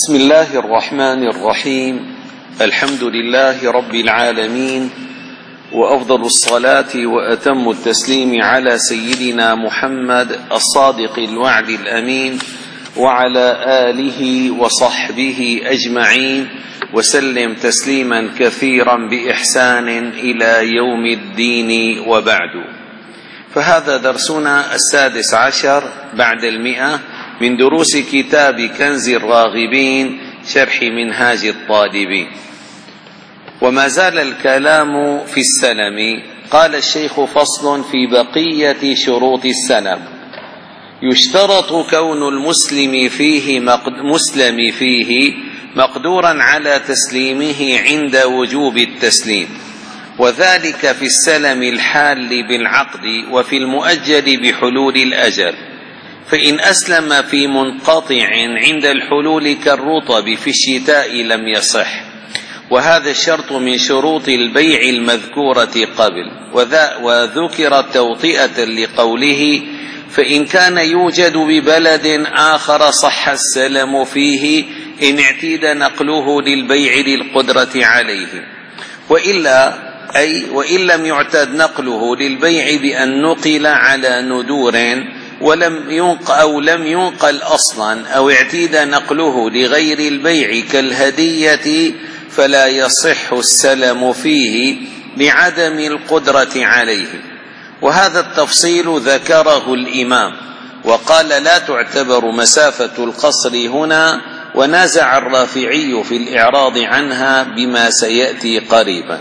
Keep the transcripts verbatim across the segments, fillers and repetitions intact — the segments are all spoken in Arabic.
بسم الله الرحمن الرحيم. الحمد لله رب العالمين، وأفضل الصلاة وأتم التسليم على سيدنا محمد الصادق الوعد الأمين، وعلى آله وصحبه أجمعين، وسلم تسليما كثيرا بإحسان إلى يوم الدين، وبعد. فهذا درسنا السادس عشر بعد المئة من دروس كتاب كنز الراغبين شرح منهاج الطالبين، وما زال الكلام في السلم. قال الشيخ: فصل في بقية شروط السلم. يشترط كون المسلم فيه مسلم فيه مقدورا على تسليمه عند وجوب التسليم، وذلك في السلم الحال بالعقد وفي المؤجل بحلول الأجل. فإن أسلم في منقطع عند الحلول كالرطب في الشتاء لم يصح، وهذا الشرط من شروط البيع المذكورة قبل، وذكر توطئة لقوله: فإن كان يوجد ببلد آخر صح السلم فيه إن اعتيد نقله للبيع للقدرة عليه، وإلا أي وإن لم يعتد نقله للبيع بأن نقل على ندور ولم ينقل أو لم ينقل أصلا، أو اعتيد نقله لغير البيع كالهدية، فلا يصح السلم فيه لعدم القدرة عليه. وهذا التفصيل ذكره الإمام، وقال: لا تعتبر مسافة القصر هنا، ونازع الرافعي في الإعراض عنها بما سيأتي قريبا.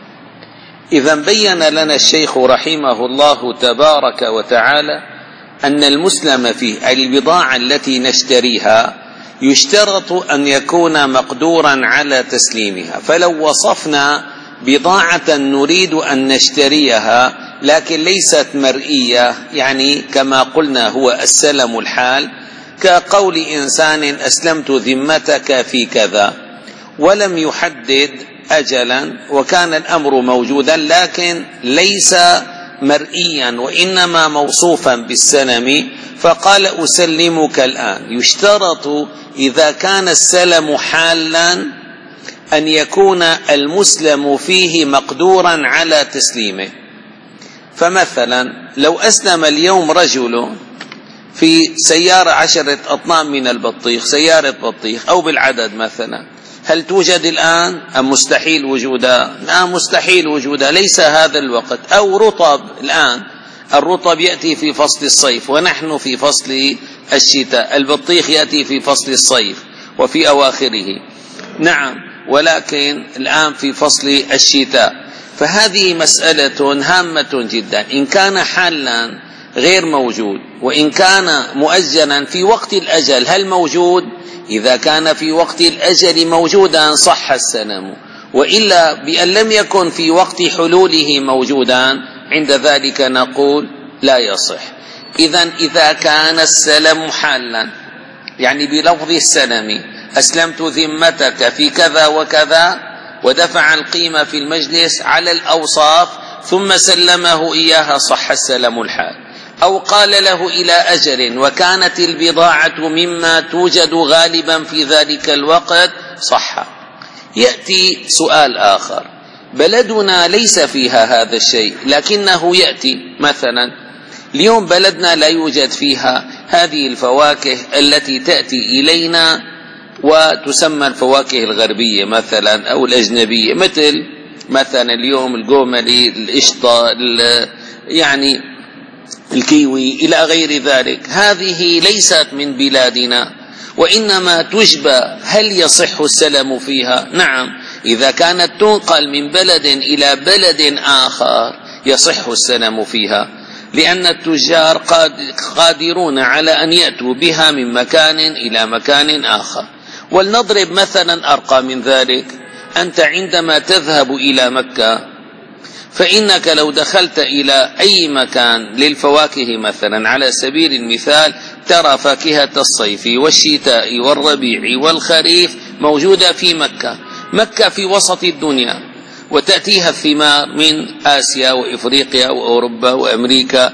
إذا بين لنا الشيخ رحمه الله تبارك وتعالى أن المسلم فيه البضاعة التي نشتريها يشترط أن يكون مقدورا على تسليمها. فلو وصفنا بضاعة نريد أن نشتريها لكن ليست مرئية، يعني كما قلنا هو السلم الحال، كقول إنسان: أسلمت ذمتك في كذا، ولم يحدد أجلا، وكان الأمر موجودا لكن ليس مرئيا وإنما موصوفا بالسلم، فقال: أسلمك الآن. يشترط إذا كان السلم حالا أن يكون المسلم فيه مقدورا على تسليمه. فمثلا لو أسلم اليوم رجل في سيارة عشرة أطنان من البطيخ، سيارة بطيخ أو بالعدد مثلا، هل توجد الآن أم مستحيل وجودها؟ لا، مستحيل وجودها، ليس هذا الوقت. أو رطب، الآن الرطب يأتي في فصل الصيف ونحن في فصل الشتاء، البطيخ يأتي في فصل الصيف وفي أواخره، نعم، ولكن الآن في فصل الشتاء. فهذه مسألة هامة جدا. إن كان حالا غير موجود، وإن كان مؤجلا في وقت الأجل هل موجود؟ إذا كان في وقت الأجل موجودا صح السلم، وإلا بأن لم يكن في وقت حلوله موجودا، عند ذلك نقول لا يصح. إذن إذا كان السلم حالا، يعني بلفظ السلم: أسلمت ذمتك في كذا وكذا، ودفع القيمة في المجلس على الأوصاف ثم سلمه إياها، صح السلم الحال. أو قال له إلى أجل وكانت البضاعة مما توجد غالبا في ذلك الوقت، صح. يأتي سؤال آخر: بلدنا ليس فيها هذا الشيء، لكنه يأتي مثلا اليوم بلدنا لا يوجد فيها هذه الفواكه التي تأتي إلينا وتسمى الفواكه الغربية مثلا أو الأجنبية، مثل مثلا اليوم الجوملي، القشطة، يعني الكيوي إلى غير ذلك. هذه ليست من بلادنا وإنما تجبى. هل يصح السلم فيها؟ نعم، إذا كانت تنقل من بلد إلى بلد آخر يصح السلم فيها، لأن التجار قادرون على أن يأتوا بها من مكان إلى مكان آخر. ولنضرب مثلا أرقى من ذلك. أنت عندما تذهب إلى مكة، فإنك لو دخلت إلى أي مكان للفواكه مثلا على سبيل المثال، ترى فاكهة الصيف والشتاء والربيع والخريف موجودة في مكة. مكة في وسط الدنيا، وتأتيها الثمار من آسيا وإفريقيا وأوروبا وأمريكا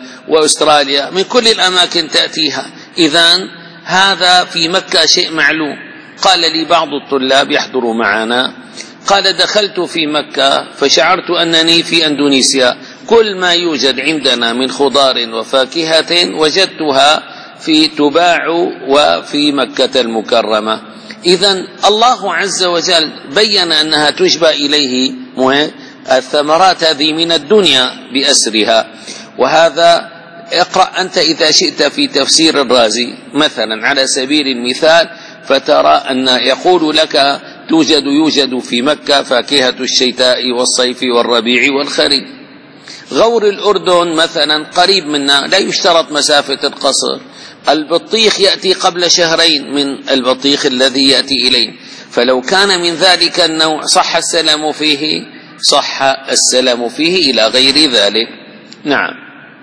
وأستراليا، من كل الأماكن تأتيها. إذن هذا في مكة شيء معلوم. قال لي بعض الطلاب يحضر معنا، قال دخلت في مكة فشعرت أنني في أندونيسيا، كل ما يوجد عندنا من خضار وفاكهة وجدتها في تباع وفي مكة المكرمة. إذن الله عز وجل بين أنها تشبه إليه الثمرات هذه من الدنيا بأسرها. وهذا اقرأ أنت إذا شئت في تفسير الرازي مثلا على سبيل المثال، فترى أن يقول لك توجد يوجد في مكة فاكهة الشتاء والصيف والربيع والخريف. غور الأردن مثلا قريب منا، لا يشترط مسافة القصر، البطيخ يأتي قبل شهرين من البطيخ الذي يأتي إليه، فلو كان من ذلك النوع صح السلام فيه، صح السلام فيه إلى غير ذلك. نعم.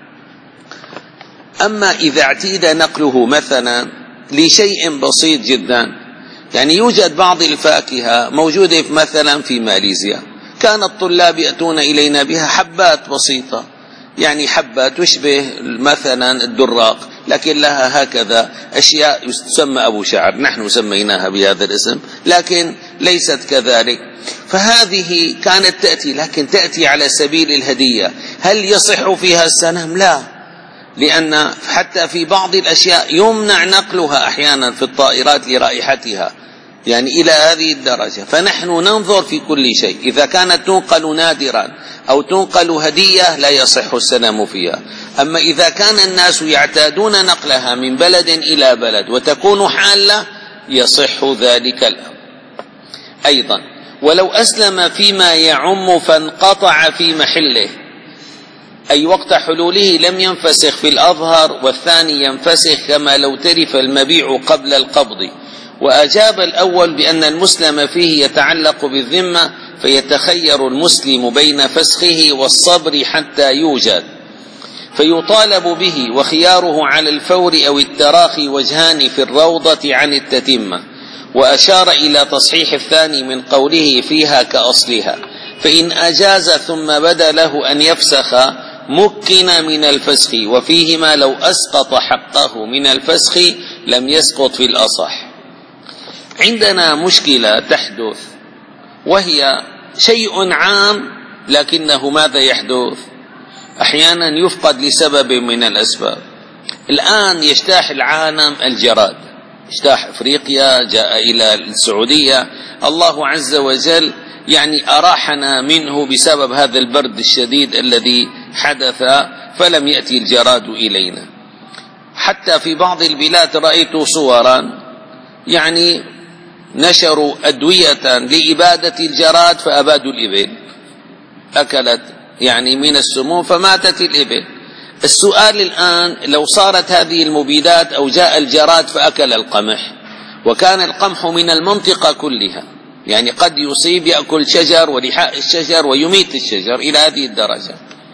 أما إذا اعتيد نقله مثلا لشيء بسيط جدا، يعني يوجد بعض الفاكهة موجودة مثلا في ماليزيا، كان الطلاب يأتون إلينا بها حبات بسيطة، يعني حبة تشبه مثلا الدراق لكن لها هكذا أشياء تسمى أبو شعر، نحن سميناها بهذا الاسم لكن ليست كذلك. فهذه كانت تأتي، لكن تأتي على سبيل الهدية. هل يصح فيها السلام؟ لا، لأن حتى في بعض الأشياء يمنع نقلها أحيانا في الطائرات لرائحتها، يعني إلى هذه الدرجة. فنحن ننظر في كل شيء، إذا كانت تنقل نادرا أو تنقل هدية لا يصح السلام فيها. أما إذا كان الناس يعتادون نقلها من بلد إلى بلد وتكون حالة يصح ذلك الأمر. أيضا ولو أسلم فيما يعم فانقطع في محله، أي وقت حلوله لم ينفسخ في الأظهر، والثاني ينفسخ كما لو ترف المبيع قبل القبض. وأجاب الأول بأن المسلم فيه يتعلق بالذمة، فيتخير المسلم بين فسخه والصبر حتى يوجد، فيطالب به، وخياره على الفور أو التراخي وجهان في الروضة عن التتمة. وأشار إلى تصحيح الثاني من قوله فيها كأصلها، فإن أجاز ثم بدا له أن يفسخ مكن من الفسخ، وفيهما لو أسقط حقه من الفسخ لم يسقط في الأصح. عندنا مشكلة تحدث، وهي شيء عام لكنه ماذا يحدث؟ أحيانا يفقد لسبب من الأسباب. الآن يجتاح العالم الجراد، اجتاح أفريقيا، جاء إلى السعودية، الله عز وجل يعني أراحنا منه بسبب هذا البرد الشديد الذي حدث، فلم يأتي الجراد إلينا. حتى في بعض البلاد رأيت صورا يعني نشروا أدوية لإبادة الجراد فأبادوا الإبل، أكلت يعني من السموم فماتت الإبل. السؤال الآن لو صارت هذه المبيدات أو جاء الجراد فأكل القمح، وكان القمح من المنطقة كلها، يعني قد يصيب يأكل شجر ولحاء الشجر ويميت الشجر إلى هذه الدرجة،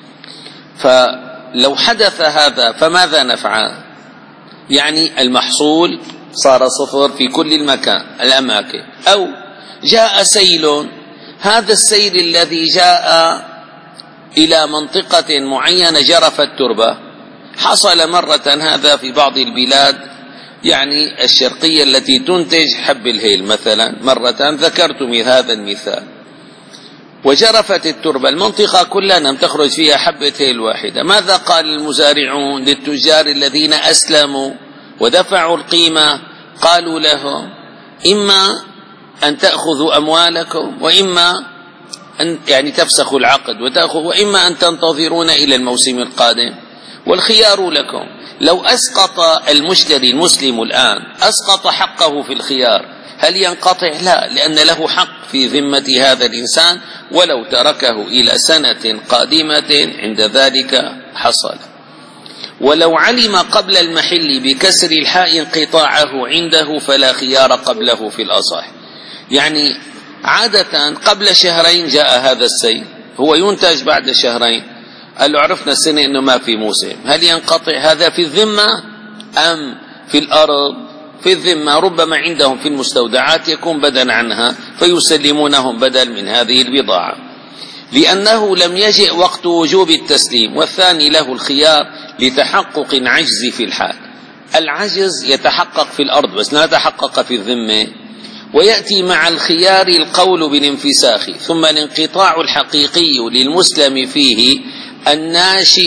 فلو حدث هذا فماذا نفعل؟ يعني المحصول صار صفر في كل المكان الأماكن. أو جاء سيل، هذا السيل الذي جاء إلى منطقة معينة جرف التربة، حصل مرة هذا في بعض البلاد يعني الشرقية التي تنتج حب الهيل مثلا، مرة ذكرت من هذا المثال، وجرفت التربة، المنطقة كلها لم تخرج فيها حبة هيل واحدة. ماذا قال المزارعون للتجار الذين أسلموا ودفعوا القيمة؟ قالوا لهم إما أن تأخذوا أموالكم، وإما أن يعني تفسخوا العقد وتأخذوا، وإما أن تنتظرون إلى الموسم القادم، والخيار لكم. لو أسقط المشتري المسلم الآن أسقط حقه في الخيار، هل ينقطع؟ لا، لأن له حق في ذمة هذا الإنسان، ولو تركه إلى سنة قادمة عند ذلك حصل. ولو علم قبل المحل بكسر الحاء انقطاعه عنده فلا خيار قبله في الأصح. يعني عادة قبل شهرين جاء هذا السيل، هو ينتج بعد شهرين، قال له عرفنا السنة إنه ما في موسم، هل ينقطع هذا في الذمة أم في الأرض؟ في الذمة، ربما عندهم في المستودعات يكون بدل عنها فيسلمونهم بدل من هذه البضاعة، لأنه لم يجئ وقت وجوب التسليم. والثاني له الخيار لتحقق عجز في الحال. العجز يتحقق في الأرض بس لا يتحقق في الذمة. ويأتي مع الخيار القول بالانفساخ، ثم الانقطاع الحقيقي للمسلم فيه الناشئ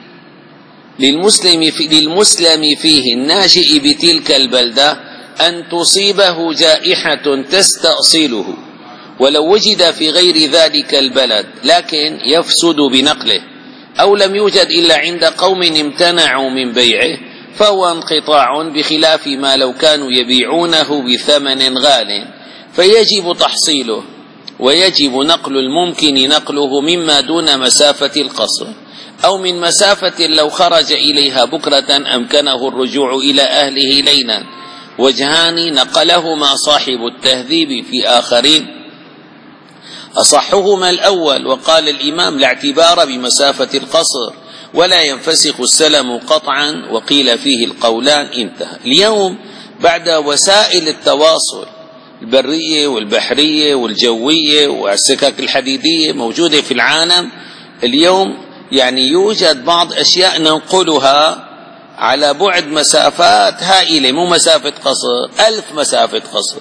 للمسلم, في للمسلم فيه الناشئ بتلك البلدة أن تصيبه جائحة تستأصله، ولو وجد في غير ذلك البلد لكن يفسد بنقله، أو لم يوجد إلا عند قوم امتنعوا من بيعه، فهو انقطاع، بخلاف ما لو كانوا يبيعونه بثمن غال فيجب تحصيله، ويجب نقل الممكن نقله مما دون مسافة القصر، أو من مسافة لو خرج إليها بكرة أمكنه الرجوع إلى أهله ليلا. وجهان نقلهما صاحب التهذيب في آخرين، أصحهما الأول، وقال الإمام لا اعتبار بمسافة القصر ولا ينفسخ السلم قطعا، وقيل فيه القولان انتهى. اليوم بعد وسائل التواصل البرية والبحرية والجوية والسكك الحديدية موجودة في العالم اليوم، يعني يوجد بعض أشياء ننقلها على بعد مسافات هائلة، مو مسافة قصر، ألف مسافة قصر،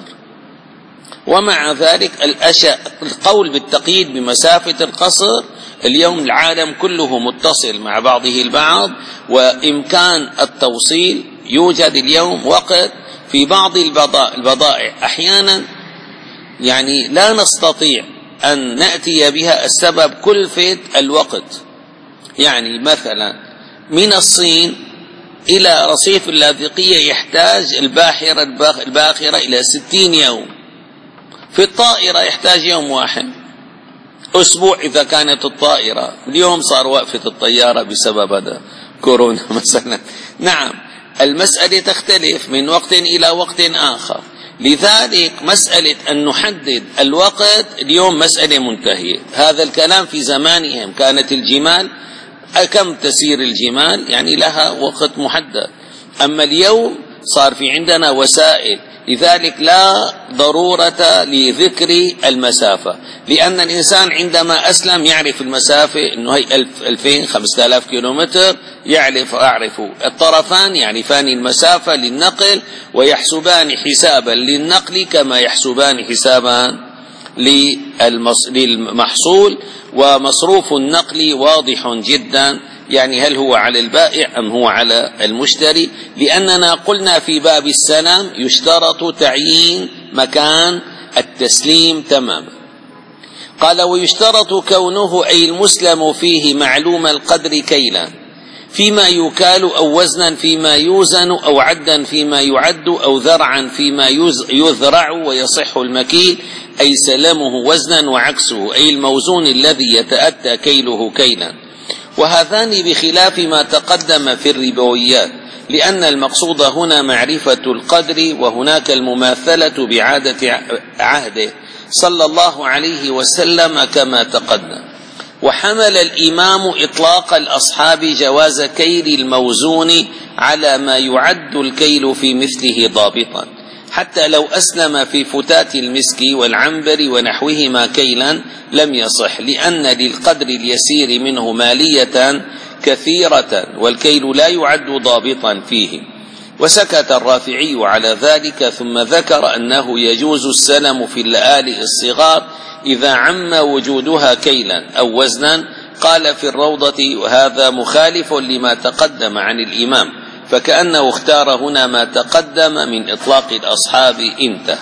ومع ذلك الأشياء القول بالتقييد بمسافة القصر اليوم العالم كله متصل مع بعضه البعض، وإمكان التوصيل يوجد اليوم وقت في بعض البضائع أحيانا يعني لا نستطيع أن نأتي بها، السبب كلفة الوقت. يعني مثلا من الصين إلى رصيف اللاذقية يحتاج الباحرة الباخرة إلى ستين يوم، في الطائرة يحتاج يوم واحد، أسبوع إذا كانت الطائرة. اليوم صار وقفة الطيارة بسبب هذا كورونا مثلا. نعم المسألة تختلف من وقت إلى وقت آخر، لذلك مسألة أن نحدد الوقت اليوم مسألة منتهية. هذا الكلام في زمانهم كانت الجمال كم تسير الجمال يعني لها وقت محدد، أما اليوم صار في عندنا وسائل، لذلك لا ضرورة لذكر المسافة، لأن الإنسان عندما أسلم يعرف المسافة إنه هي ألف ألفين خمسة آلاف كيلومتر، يعرف أعرف الطرفان يعرفان المسافة للنقل ويحسبان حسابا للنقل كما يحسبان حسابا للمحصول، ومصروف النقل واضح جدا، يعني هل هو على البائع أم هو على المشتري، لأننا قلنا في باب السلام يشترط تعيين مكان التسليم تماما. قال ويشترط كونه أي المسلم فيه معلوم القدر كيلا فيما يكال أو وزنا فيما يوزن أو عدا فيما يعد أو ذرعا فيما يذرع ويصح المكيل، أي سلمه وزنا وعكسه، أي الموزون الذي يتأتى كيله كيلا. وهذان بخلاف ما تقدم في الربويات، لأن المقصود هنا معرفة القدر، وهناك المماثلة بعادة عهده صلى الله عليه وسلم كما تقدم. وحمل الإمام إطلاق الأصحاب جواز كيل الموزون على ما يعد الكيل في مثله ضابطا، حتى لو أسلم في فتات المسك والعنبر ونحوهما كيلا لم يصح، لأن للقدر اليسير منه مالية كثيرة، والكيل لا يعد ضابطا فيه. وسكت الرافعي على ذلك، ثم ذكر أنه يجوز السلم في اللآلئ الصغار إذا عم وجودها كيلا أو وزنا. قال في الروضة وهذا مخالف لما تقدم عن الإمام، فكأنه اختار هنا ما تقدم من إطلاق الأصحاب. انتهى.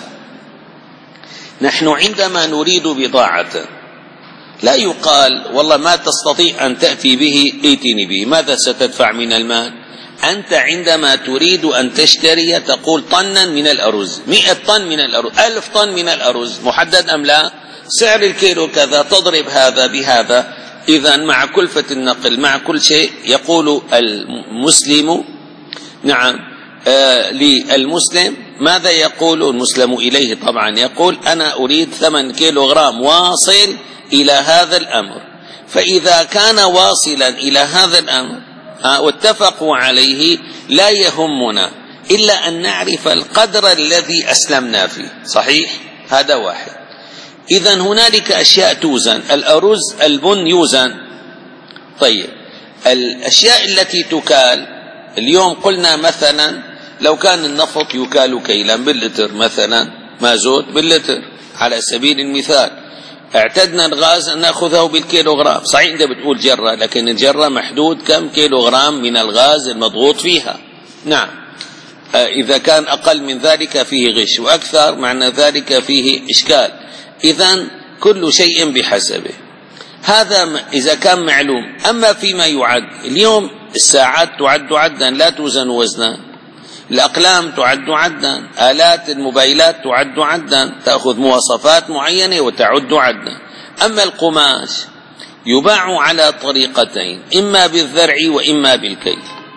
نحن عندما نريد بضاعة لا يقال والله ما تستطيع أن تأتي به ائتني به، ماذا ستدفع من المال؟ أنت عندما تريد أن تشتري تقول طنا من الأرز، مئة طن من الأرز، ألف طن من الأرز، محدد أم لا؟ سعر الكيلو كذا، تضرب هذا بهذا. إذا مع كلفة النقل مع كل شيء يقول المسلم نعم آه للمسلم ماذا يقول المسلم إليه؟ طبعا يقول أنا أريد ثمن كيلو غرام واصل إلى هذا الأمر. فإذا كان واصلا إلى هذا الأمر آه واتفقوا عليه لا يهمنا إلا أن نعرف القدر الذي أسلمنا فيه، صحيح؟ هذا واحد. إذن هنالك أشياء توزن، الأرز البن يوزن. طيب الأشياء التي تكال اليوم قلنا مثلا لو كان النفط يكال كيلا باللتر مثلا مازوت باللتر على سبيل المثال. اعتدنا الغاز أن نأخذه بالكيلوغرام. صحيح أنت بتقول جرة، لكن الجرة محدود كم كيلوغرام من الغاز المضغوط فيها. نعم. إذا كان أقل من ذلك فيه غش، وأكثر معنى ذلك فيه إشكال. إذن كل شيء بحسبه. هذا إذا كان معلوم. أما فيما يعد اليوم، الساعات تعد عدا لا توزن وزنا، الأقلام تعد عدا، آلات الموبايلات تعد عدا، تأخذ مواصفات معينة وتعد عدا. أما القماش يباع على طريقتين، إما بالذرع وإما بالكيل.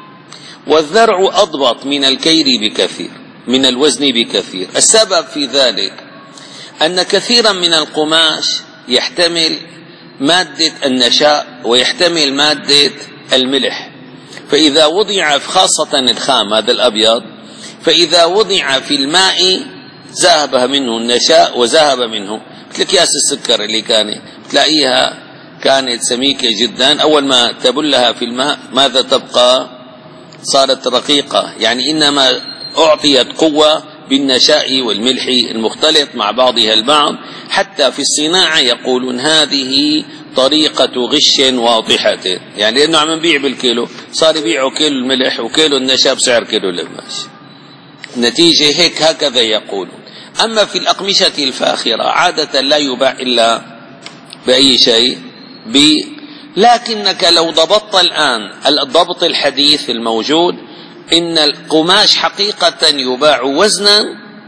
والذرع أضبط من الكيل بكثير، من الوزن بكثير. السبب في ذلك أن كثيرا من القماش يحتمل مادة النشاء ويحتمل مادة الملح، فإذا وضع خاصة الخام هذا الأبيض، فإذا وضع في الماء ذهب منه النشاء وذهب منه. مثل أكياس السكر اللي كانت تلاقيها كانت سميكة جدا، أول ما تبلها في الماء ماذا تبقى؟ صارت رقيقة. يعني إنما أعطيت قوة بالنشاء والملح المختلط مع بعضها البعض. حتى في الصناعة يقولون هذه طريقة غش واضحة، يعني لأنه عم نبيع بالكيلو، صار يبيعوا كيلو الملح وكيلو النشا بسعر كيلو القماش. نتيجة هيك هكذا يقولون. أما في الأقمشة الفاخرة عادة لا يباع إلا بأي شيء ب... لكنك لو ضبطت الآن الضبط الحديث الموجود، إن القماش حقيقة يباع وزنا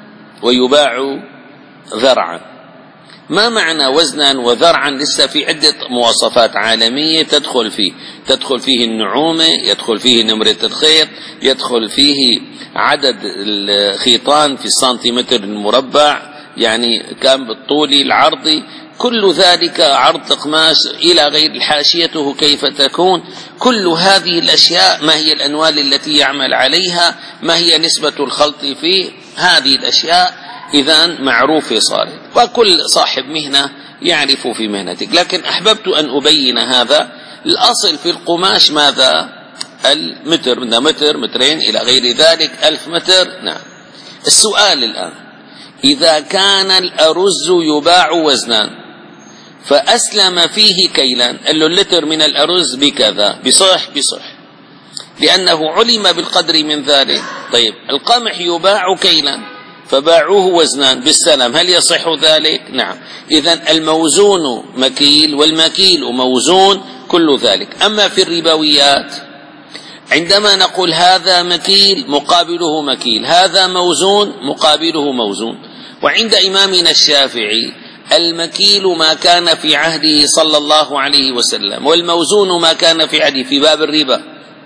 ويباع ذرعا. ما معنى وزنا وذرعا؟ لسه في عدة مواصفات عالمية تدخل فيه. تدخل فيه النعومة، يدخل فيه نمرة الخيط، يدخل فيه عدد الخيطان في السنتيمتر المربع، يعني كان بالطول العرضي، كل ذلك عرض قماش إلى غير حاشيته كيف تكون. كل هذه الأشياء ما هي الأنوال التي يعمل عليها، ما هي نسبة الخلط فيه، هذه الأشياء إذن معروفة صارت، وكل صاحب مهنة يعرف في مهنتك. لكن أحببت أن أبين هذا. الأصل في القماش ماذا؟ المتر، من متر مترين إلى غير ذلك، ألف متر. نعم. السؤال الآن، إذا كان الأرز يباع وزنا فأسلم فيه كيلا، قال له اللتر من الأرز بكذا، بصح بصح لأنه علم بالقدر من ذلك. طيب القمح يباع كيلا فباعوه وزنا بالسلم، هل يصح ذلك؟ نعم. إذن الموزون مكيل والمكيل موزون، كل ذلك. أما في الربويات عندما نقول هذا مكيل مقابله مكيل، هذا موزون مقابله موزون. وعند إمامنا الشافعي المكيل ما كان في عهده صلى الله عليه وسلم، والموزون ما كان في عهده في باب الربا،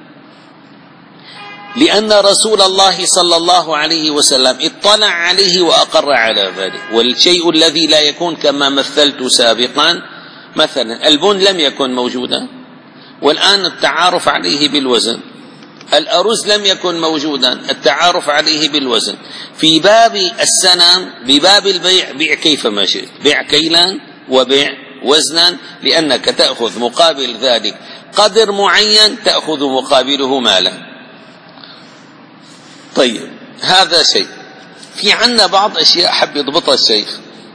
لأن رسول الله صلى الله عليه وسلم اطلع عليه وأقر على ذلك. والشيء الذي لا يكون كما مثلت سابقا، مثلا البن لم يكن موجودا والآن التعارف عليه بالوزن، الأرز لم يكن موجودا التعارف عليه بالوزن. في باب السنم بباب البيع بيع كيفما شئت، بيع كيلا وبيع وزنا، لأنك تأخذ مقابل ذلك قدر معين، تأخذ مقابله مالا. طيب هذا شيء. في عندنا بعض أشياء حب يضبطها الشيخ.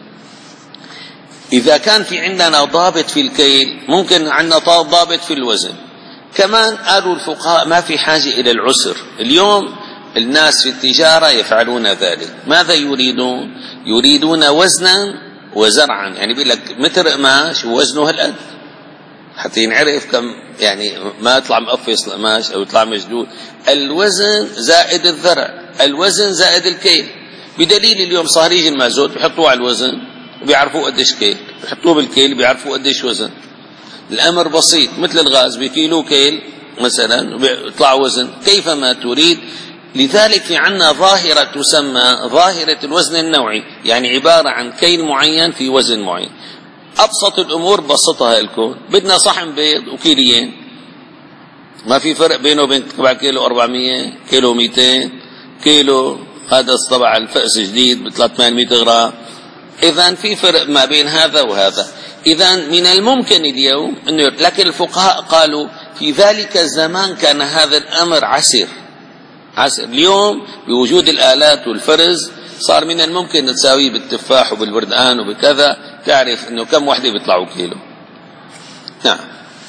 إذا كان في عندنا ضابط في الكيل، ممكن عندنا ضابط في الوزن كمان. قالوا الفقهاء ما في حاجة إلى العسر. اليوم الناس في التجارة يفعلون ذلك. ماذا يريدون؟ يريدون وزنا وزرعا، يعني بيقول لك متر قماش ووزنه هالقد حتى ينعرف كم، يعني ما يطلع مقفص قماش أو يطلع مجدود. الوزن زائد الذرع، الوزن زائد الكيل. بدليل اليوم صار يجي المازوت بيحطوه على الوزن وبيعرفوا قديش كيل، بيحطوه بالكيل بيعرفوا قديش وزن. الأمر بسيط، مثل الغاز بكيلو كيل مثلا بيطلع وزن كيفما تريد. لذلك في عنا ظاهرة تسمى ظاهرة الوزن النوعي، يعني عبارة عن كيل معين في وزن معين. أبسط الأمور بسطها الكون، بدنا صحن بيض وكيليين، ما في فرق بينه وبين تبع كيلو أربعمية، كيلو مئتين، كيلو هذا طبعا الفأس جديد ب ثلاثمائة غرام. إذن في فرق ما بين هذا وهذا. إذن من الممكن اليوم أنه، لكن الفقهاء قالوا في ذلك الزمان كان هذا الأمر عسر عسر. اليوم بوجود الآلات والفرز صار من الممكن تساويه بالتفاح وبالبردقان وبكذا، تعرف انه كم وحده بيطلعوا كيلو. نعم.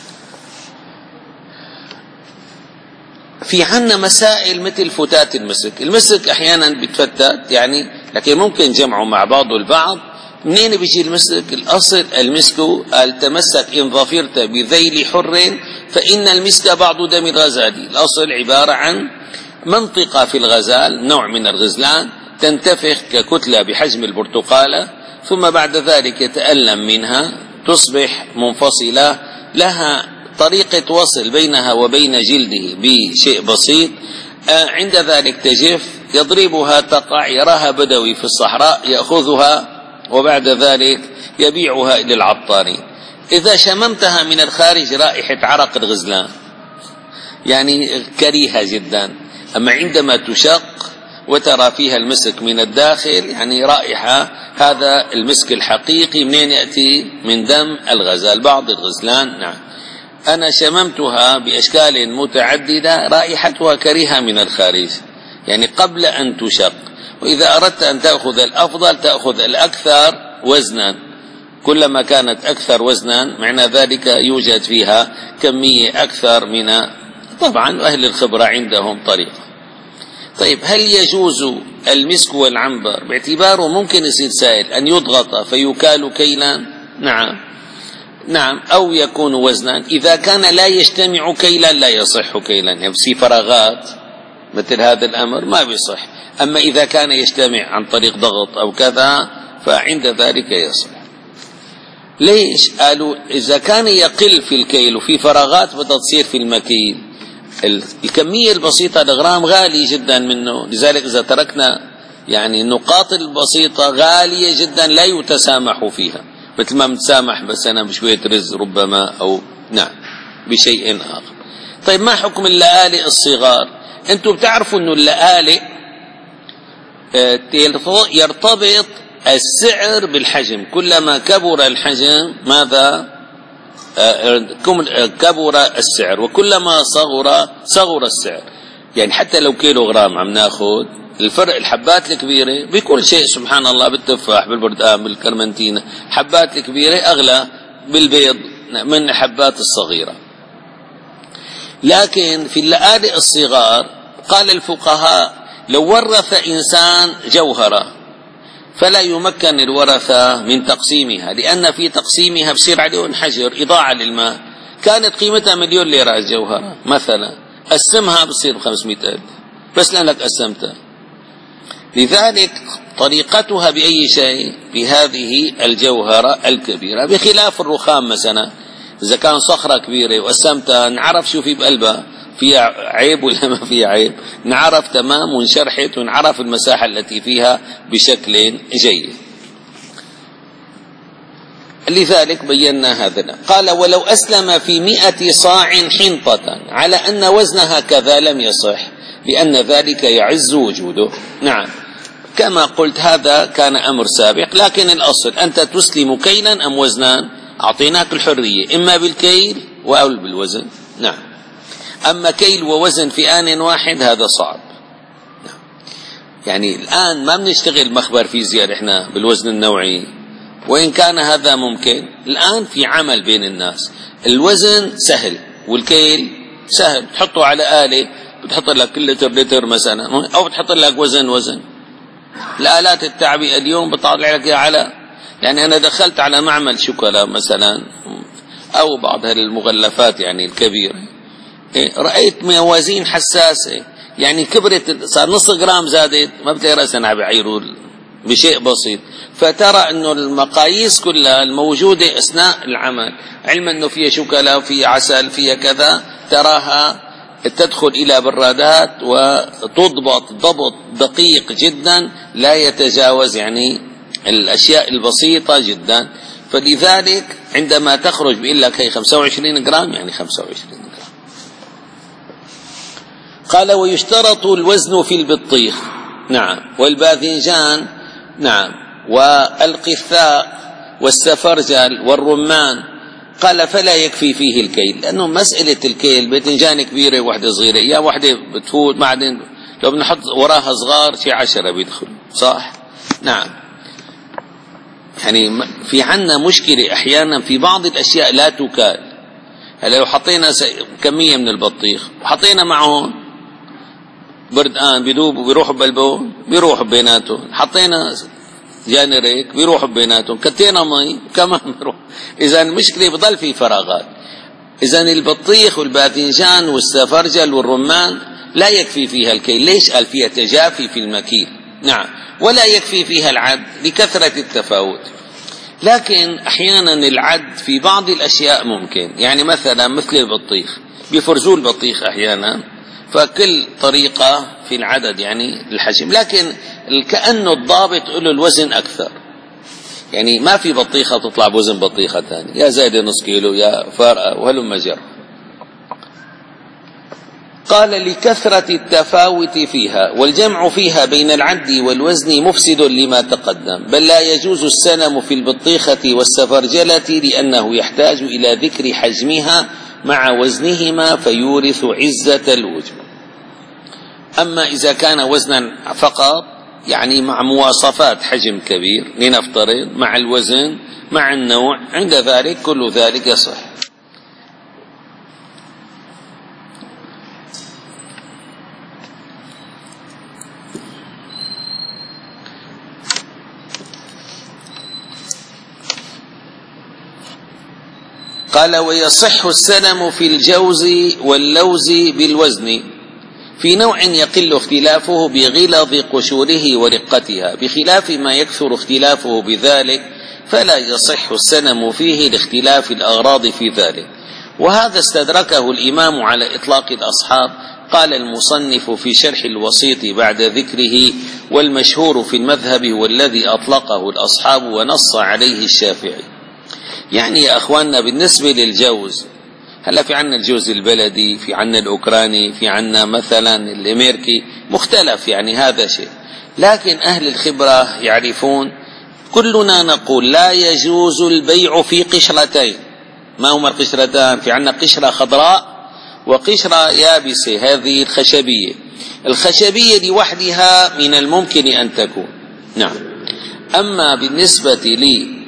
في عنا مسائل مثل فتات المسك. المسك احيانا بيتفتت يعني، لكن ممكن جمعه مع بعضه البعض. منين بيجي المسك؟ الاصل المسك التمسك ان ظفرت بذيل حر فان المسك بعض دم الغزال. الاصل عباره عن منطقه في الغزال، نوع من الغزلان، تنتفخ ككتله بحجم البرتقاله، ثم بعد ذلك يتألم منها، تصبح منفصله، لها طريقة وصل بينها وبين جلده بشيء بسيط. عند ذلك تجف، يضربها تقع، يراها بدوي في الصحراء يأخذها وبعد ذلك يبيعها إلى العطارين. إذا شممتها من الخارج رائحة عرق الغزلان، يعني كريهة جدا. أما عندما تشق وترى فيها المسك من الداخل، يعني رائحة، هذا المسك الحقيقي. منين يأتي؟ من دم الغزال. بعض الغزلان نعم أنا شممتها بأشكال متعددة، رائحتها كريهة من الخارج، يعني قبل أن تشق. وإذا أردت أن تأخذ الأفضل تأخذ الأكثر وزنا، كلما كانت أكثر وزنا معنى ذلك يوجد فيها كمية أكثر من، طبعا أهل الخبرة عندهم طريقة. طيب، هل يجوز المسك والعنبر باعتباره ممكن يصير سائل أن يضغط فيكال كيلا؟ نعم نعم، أو يكون وزنا. إذا كان لا يجتمع كيلا لا يصح كيلا، يعني في فراغات مثل هذا الأمر ما بيصح. أما إذا كان يجتمع عن طريق ضغط أو كذا فعند ذلك يصح. ليش؟ قالوا إذا كان يقل في الكيل وفي فراغات بدها تصير في المكيل. الكمية البسيطة الغرام غالي جدا منه، لذلك إذا تركنا يعني النقاط البسيطة غالية جدا لا يتسامح فيها، مثل ما متسامح بس أنا بشوية رز ربما، أو نعم بشيء آخر. طيب، ما حكم اللآلئ الصغار؟ أنتم بتعرفوا أنه اللآلئ يرتبط السعر بالحجم، كلما كبر الحجم ماذا؟ كبر السعر، وكلما صغر صغر السعر. يعني حتى لو كيلو غرام عم ناخذ، الفرق الحبات الكبيرة بكل شيء سبحان الله، بالتفاح بالبردقان بالكرمنتينة، حبات الكبيرة أغلى بالبيض من الحبات الصغيرة. لكن في اللآلئ الصغار قال الفقهاء لو ورث إنسان جوهرة فلا يمكن الورثة من تقسيمها، لأن في تقسيمها بصير عليهم حجر، إضاعة للمال. كانت قيمتها مليون ليرة الجوهرة مثلا، قسمها بصير بخمسمائة ألف بس لأنك قسمتها. لذلك طريقتها بأي شيء؟ بهذه الجوهرة الكبيرة، بخلاف الرخام مثلا، إذا كان صخرة كبيرة وقسمتها نعرف شو في بقلبها، فيها عيب ولا ما فيها عيب، نعرف تمام وانشرحت ونعرف المساحة التي فيها بشكل جيد. لذلك بينا هذا. قال ولو أسلم في مئة صاع حنطة على أن وزنها كذا لم يصح، لأن ذلك يعز وجوده. نعم كما قلت هذا كان أمر سابق، لكن الأصل أنت تسلم كيلا أم وزنا؟ أعطيناك الحرية إما بالكيل أو بالوزن. نعم. أما كيل ووزن في آن واحد هذا صعب. نعم. يعني الآن ما بنشتغل مخبر فيزياء إحنا بالوزن النوعي، وإن كان هذا ممكن. الآن في عمل بين الناس، الوزن سهل والكيل سهل، تحطه على آلة بتحط لك كل لتر لتر مثلا، أو بتحط لك وزن وزن. الآلات التعبئة اليوم بتطلع لك على، يعني أنا دخلت على معمل شوكولا مثلا أو بعض المغلفات يعني الكبيرة، رأيت موازين حساسة، يعني كبرت صار نص جرام زادت، ما بتلاقي رأسا عم بيعيروا بشيء بسيط. فترى أنه المقاييس كلها الموجودة أثناء العمل، علما أنه فيها شوكولا وفيها عسل فيها كذا، تراها تدخل إلى برادات وتضبط ضبط دقيق جدا لا يتجاوز يعني الأشياء البسيطة جدا. فلذلك عندما تخرج بيقول لك هي خمسة وعشرين جرام يعني خمسة وعشرين جرام. قال ويشترط الوزن في البطيخ، نعم، والباذنجان، نعم، والقثاء والسفرجل والرمان. قال فلا يكفي فيه الكيل، لأنه مسألة الكيل باذنجان كبيرة وواحدة صغيرة، يا واحدة بتفوت بعدين لو بنحط وراها صغار شي عشرة بيدخل، صح؟ نعم، يعني في عنا مشكلة أحيانا في بعض الأشياء لا تكال. هلا لو حطينا كمية من البطيخ وحطينا معهم بردقان بيدوب وبيروحوا بقلبهم، بيروحوا بيناتهم. حطينا جانريك بيروحوا بيناتهم. كتينا مي كمان بيروح. إذا المشكلة بضل في فراغات. إذا البطيخ والباذنجان والسفرجل والرمان لا يكفي فيها الكيل. ليش؟ قال فيها تجافي في المكيل. نعم، ولا يكفي فيها العد لكثرة التفاوت. لكن أحيانا العد في بعض الأشياء ممكن، يعني مثلا مثل البطيخ بيفرزوا البطيخ أحيانا، فكل طريقة في العدد يعني الحجم، لكن كأنه الضابط له الوزن أكثر. يعني ما في بطيخة تطلع بوزن بطيخة ثانية، يا زايدة نص كيلو يا فارقة وهلم جر. قال لكثرة التفاوت فيها، والجمع فيها بين العد والوزن مفسد لما تقدم، بل لا يجوز السلم في البطيخة والسفرجلة لأنه يحتاج إلى ذكر حجمها مع وزنهما فيورث عزة الوجه. أما إذا كان وزنا فقط، يعني مع مواصفات حجم كبير لنفترض، مع الوزن مع النوع، عند ذلك كل ذلك يصح. قال ويصح السلم في الجوز واللوز بالوزن في نوع يقل اختلافه بغلظ قشوره ورقتها، بخلاف ما يكثر اختلافه بذلك فلا يصح السلم فيه لاختلاف الأغراض في ذلك. وهذا استدركه الإمام على إطلاق الأصحاب. قال المصنف في شرح الوسيط بعد ذكره: والمشهور في المذهب والذي أطلقه الأصحاب ونص عليه الشافعي. يعني يا أخواننا بالنسبة للجوز، هلا في عنا الجوز البلدي، في عنا الأوكراني، في عنا مثلا الأمريكي، مختلف، يعني هذا شيء. لكن أهل الخبرة يعرفون، كلنا نقول لا يجوز البيع في قشرتين. ما هما القشرتان؟ في عنا قشرة خضراء وقشرة يابسة، هذه الخشبية. الخشبية لوحدها من الممكن أن تكون، نعم. أما بالنسبة لي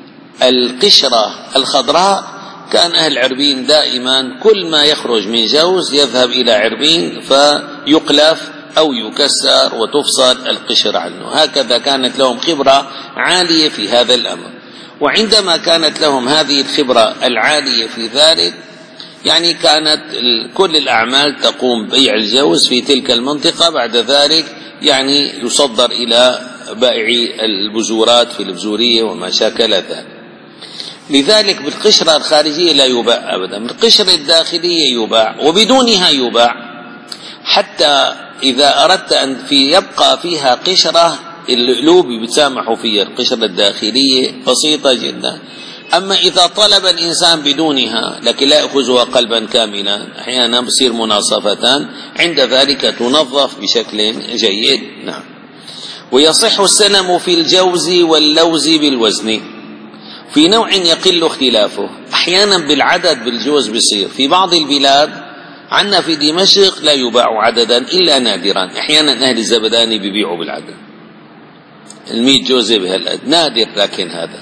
القشرة الخضراء، كان أهل عربين دائما كل ما يخرج من جوز يذهب إلى عربين فيقلف أو يكسر وتفصل القشر عنه. هكذا كانت لهم خبرة عالية في هذا الأمر. وعندما كانت لهم هذه الخبرة العالية في ذلك، يعني كانت كل الأعمال تقوم ببيع الجوز في تلك المنطقة. بعد ذلك يعني يصدر إلى بائعي البذورات في البذورية وما شاكل ذلك. لذلك بالقشرة الخارجية لا يباع أبدا، بالقشرة الداخلية يباع، وبدونها يباع. حتى إذا أردت أن في يبقى فيها قشرة، اللؤلؤ بيتسامحوا فيها، القشرة الداخلية بسيطة جدا. أما إذا طلب الإنسان بدونها لكن لا يأخذها قلبا كاملا، أحيانا بصير مناصفتان، عند ذلك تنظف بشكل جيد، نعم. ويصح السلم في الجوز واللوز بالوزن في نوع يقل اختلافه. أحيانا بالعدد بالجوز بصير. في بعض البلاد عنا في دمشق لا يباع عددا إلا نادرا. أحيانا أهل الزبداني بيبيعوا بالعدد، المية جوزة بهالقد، نادر لكن هذا.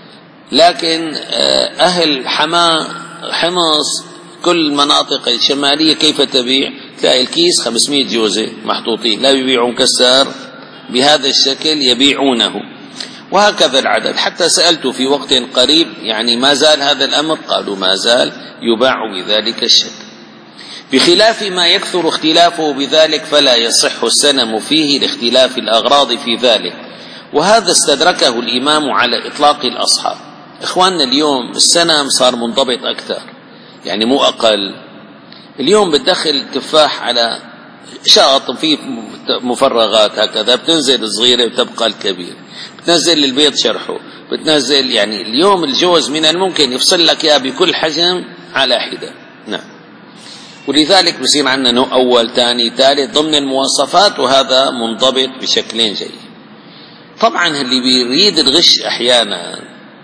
لكن أهل حما حمص كل المناطق الشمالية كيف تبيع؟ تلاقي الكيس خمسمائة جوزة محطوطين، لا بيبيعوا مكسر بهذا الشكل، يبيعونه. وهكذا العدد. حتى سألت في وقت قريب يعني ما زال هذا الأمر، قالوا ما زال يباع بذلك الشكل. بخلاف ما يكثر اختلافه بذلك فلا يصح السلم فيه لاختلاف الأغراض في ذلك. وهذا استدركه الإمام على إطلاق الأصحاب. إخواننا اليوم السلم صار منضبط أكثر، يعني مو أقل. اليوم بتدخل تفاح على شاط فيه مفرغات هكذا، بتنزل صغيرة وتبقى الكبير، بتنزل للبيض شرحه، بتنزل. يعني اليوم الجوز من الممكن يفصل لك يا بكل حجم على حدة، نعم. ولذلك بصير عندنا نوع أول ثاني ثالث ضمن المواصفات، وهذا منضبط بشكل جيد. طبعا اللي بيريد الغش أحيانا،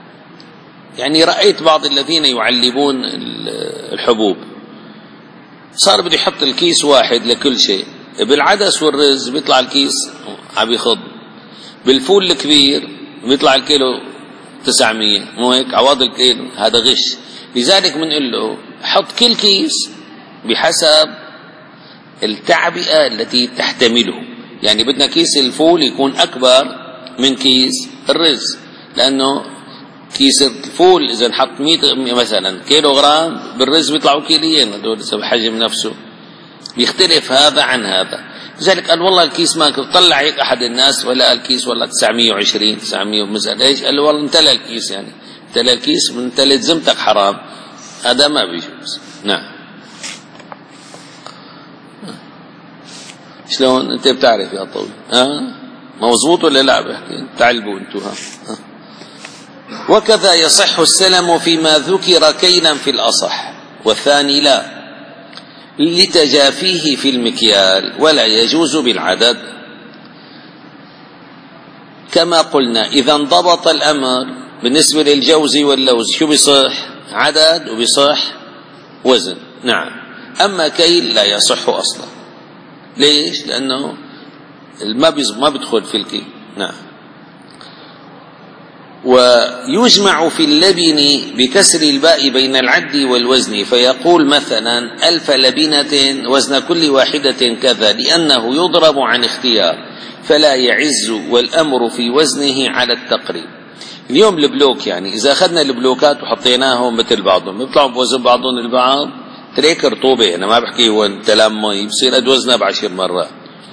يعني رأيت بعض الذين يعلبون الحبوب، صار بده يحط الكيس واحد لكل شيء. بالعدس والرز بيطلع الكيس عم يخض، بالفول الكبير بيطلع الكيلو تسعمية، مو هيك؟ عوض الكيلو، هذا غش. لذلك بنقول له حط كل كيس بحسب التعبئة التي تحتمله. يعني بدنا كيس الفول يكون أكبر من كيس الرز، لأنه كيس الفول إذا نحط مية مثلا كيلو غرام، بالرز بيطلعوا كيلين، هدول بحجم نفسه، بيختلف هذا عن هذا. لذلك قال والله الكيس ما طلع هيك أحد الناس ولا الكيس والله تسعمية وعشرين تسعمية ومثلا ايش؟ قال له والله امتلى الكيس، يعني امتلى الكيس امتلى ذمتك حرام، هذا ما بيجوز. نعم. شلون انت بتعرف يا طويل؟ ها مظبوط ولا لا؟ بحكي تعلبوا انتوا. ها وكذا يصح السلم فيما ذكر كيلا في الأصح، والثاني لا، لتجافيه في المكيال، ولا يجوز بالعدد. كما قلنا إذا انضبط الأمر بالنسبة للجوز واللوز شو بيصح؟ عدد وبيصح وزن. نعم. أما كيل لا يصح أصلا. ليش؟ لأنه ما بيدخل في الكيل. نعم. ويجمع في اللبن بكسر الباء بين العد والوزن، فيقول مثلا ألف لبنة وزن كل واحدة كذا، لأنه يضرب عن اختيار فلا يعز، والأمر في وزنه على التقريب. اليوم البلوك، يعني إذا أخذنا البلوكات وحطيناهم مثل بعضهم بيطلعوا بوزن بعضهم البعض تريك رطوبة. أنا ما بحكي هو تلام مي، بصير قد وزنها بعشر مرات.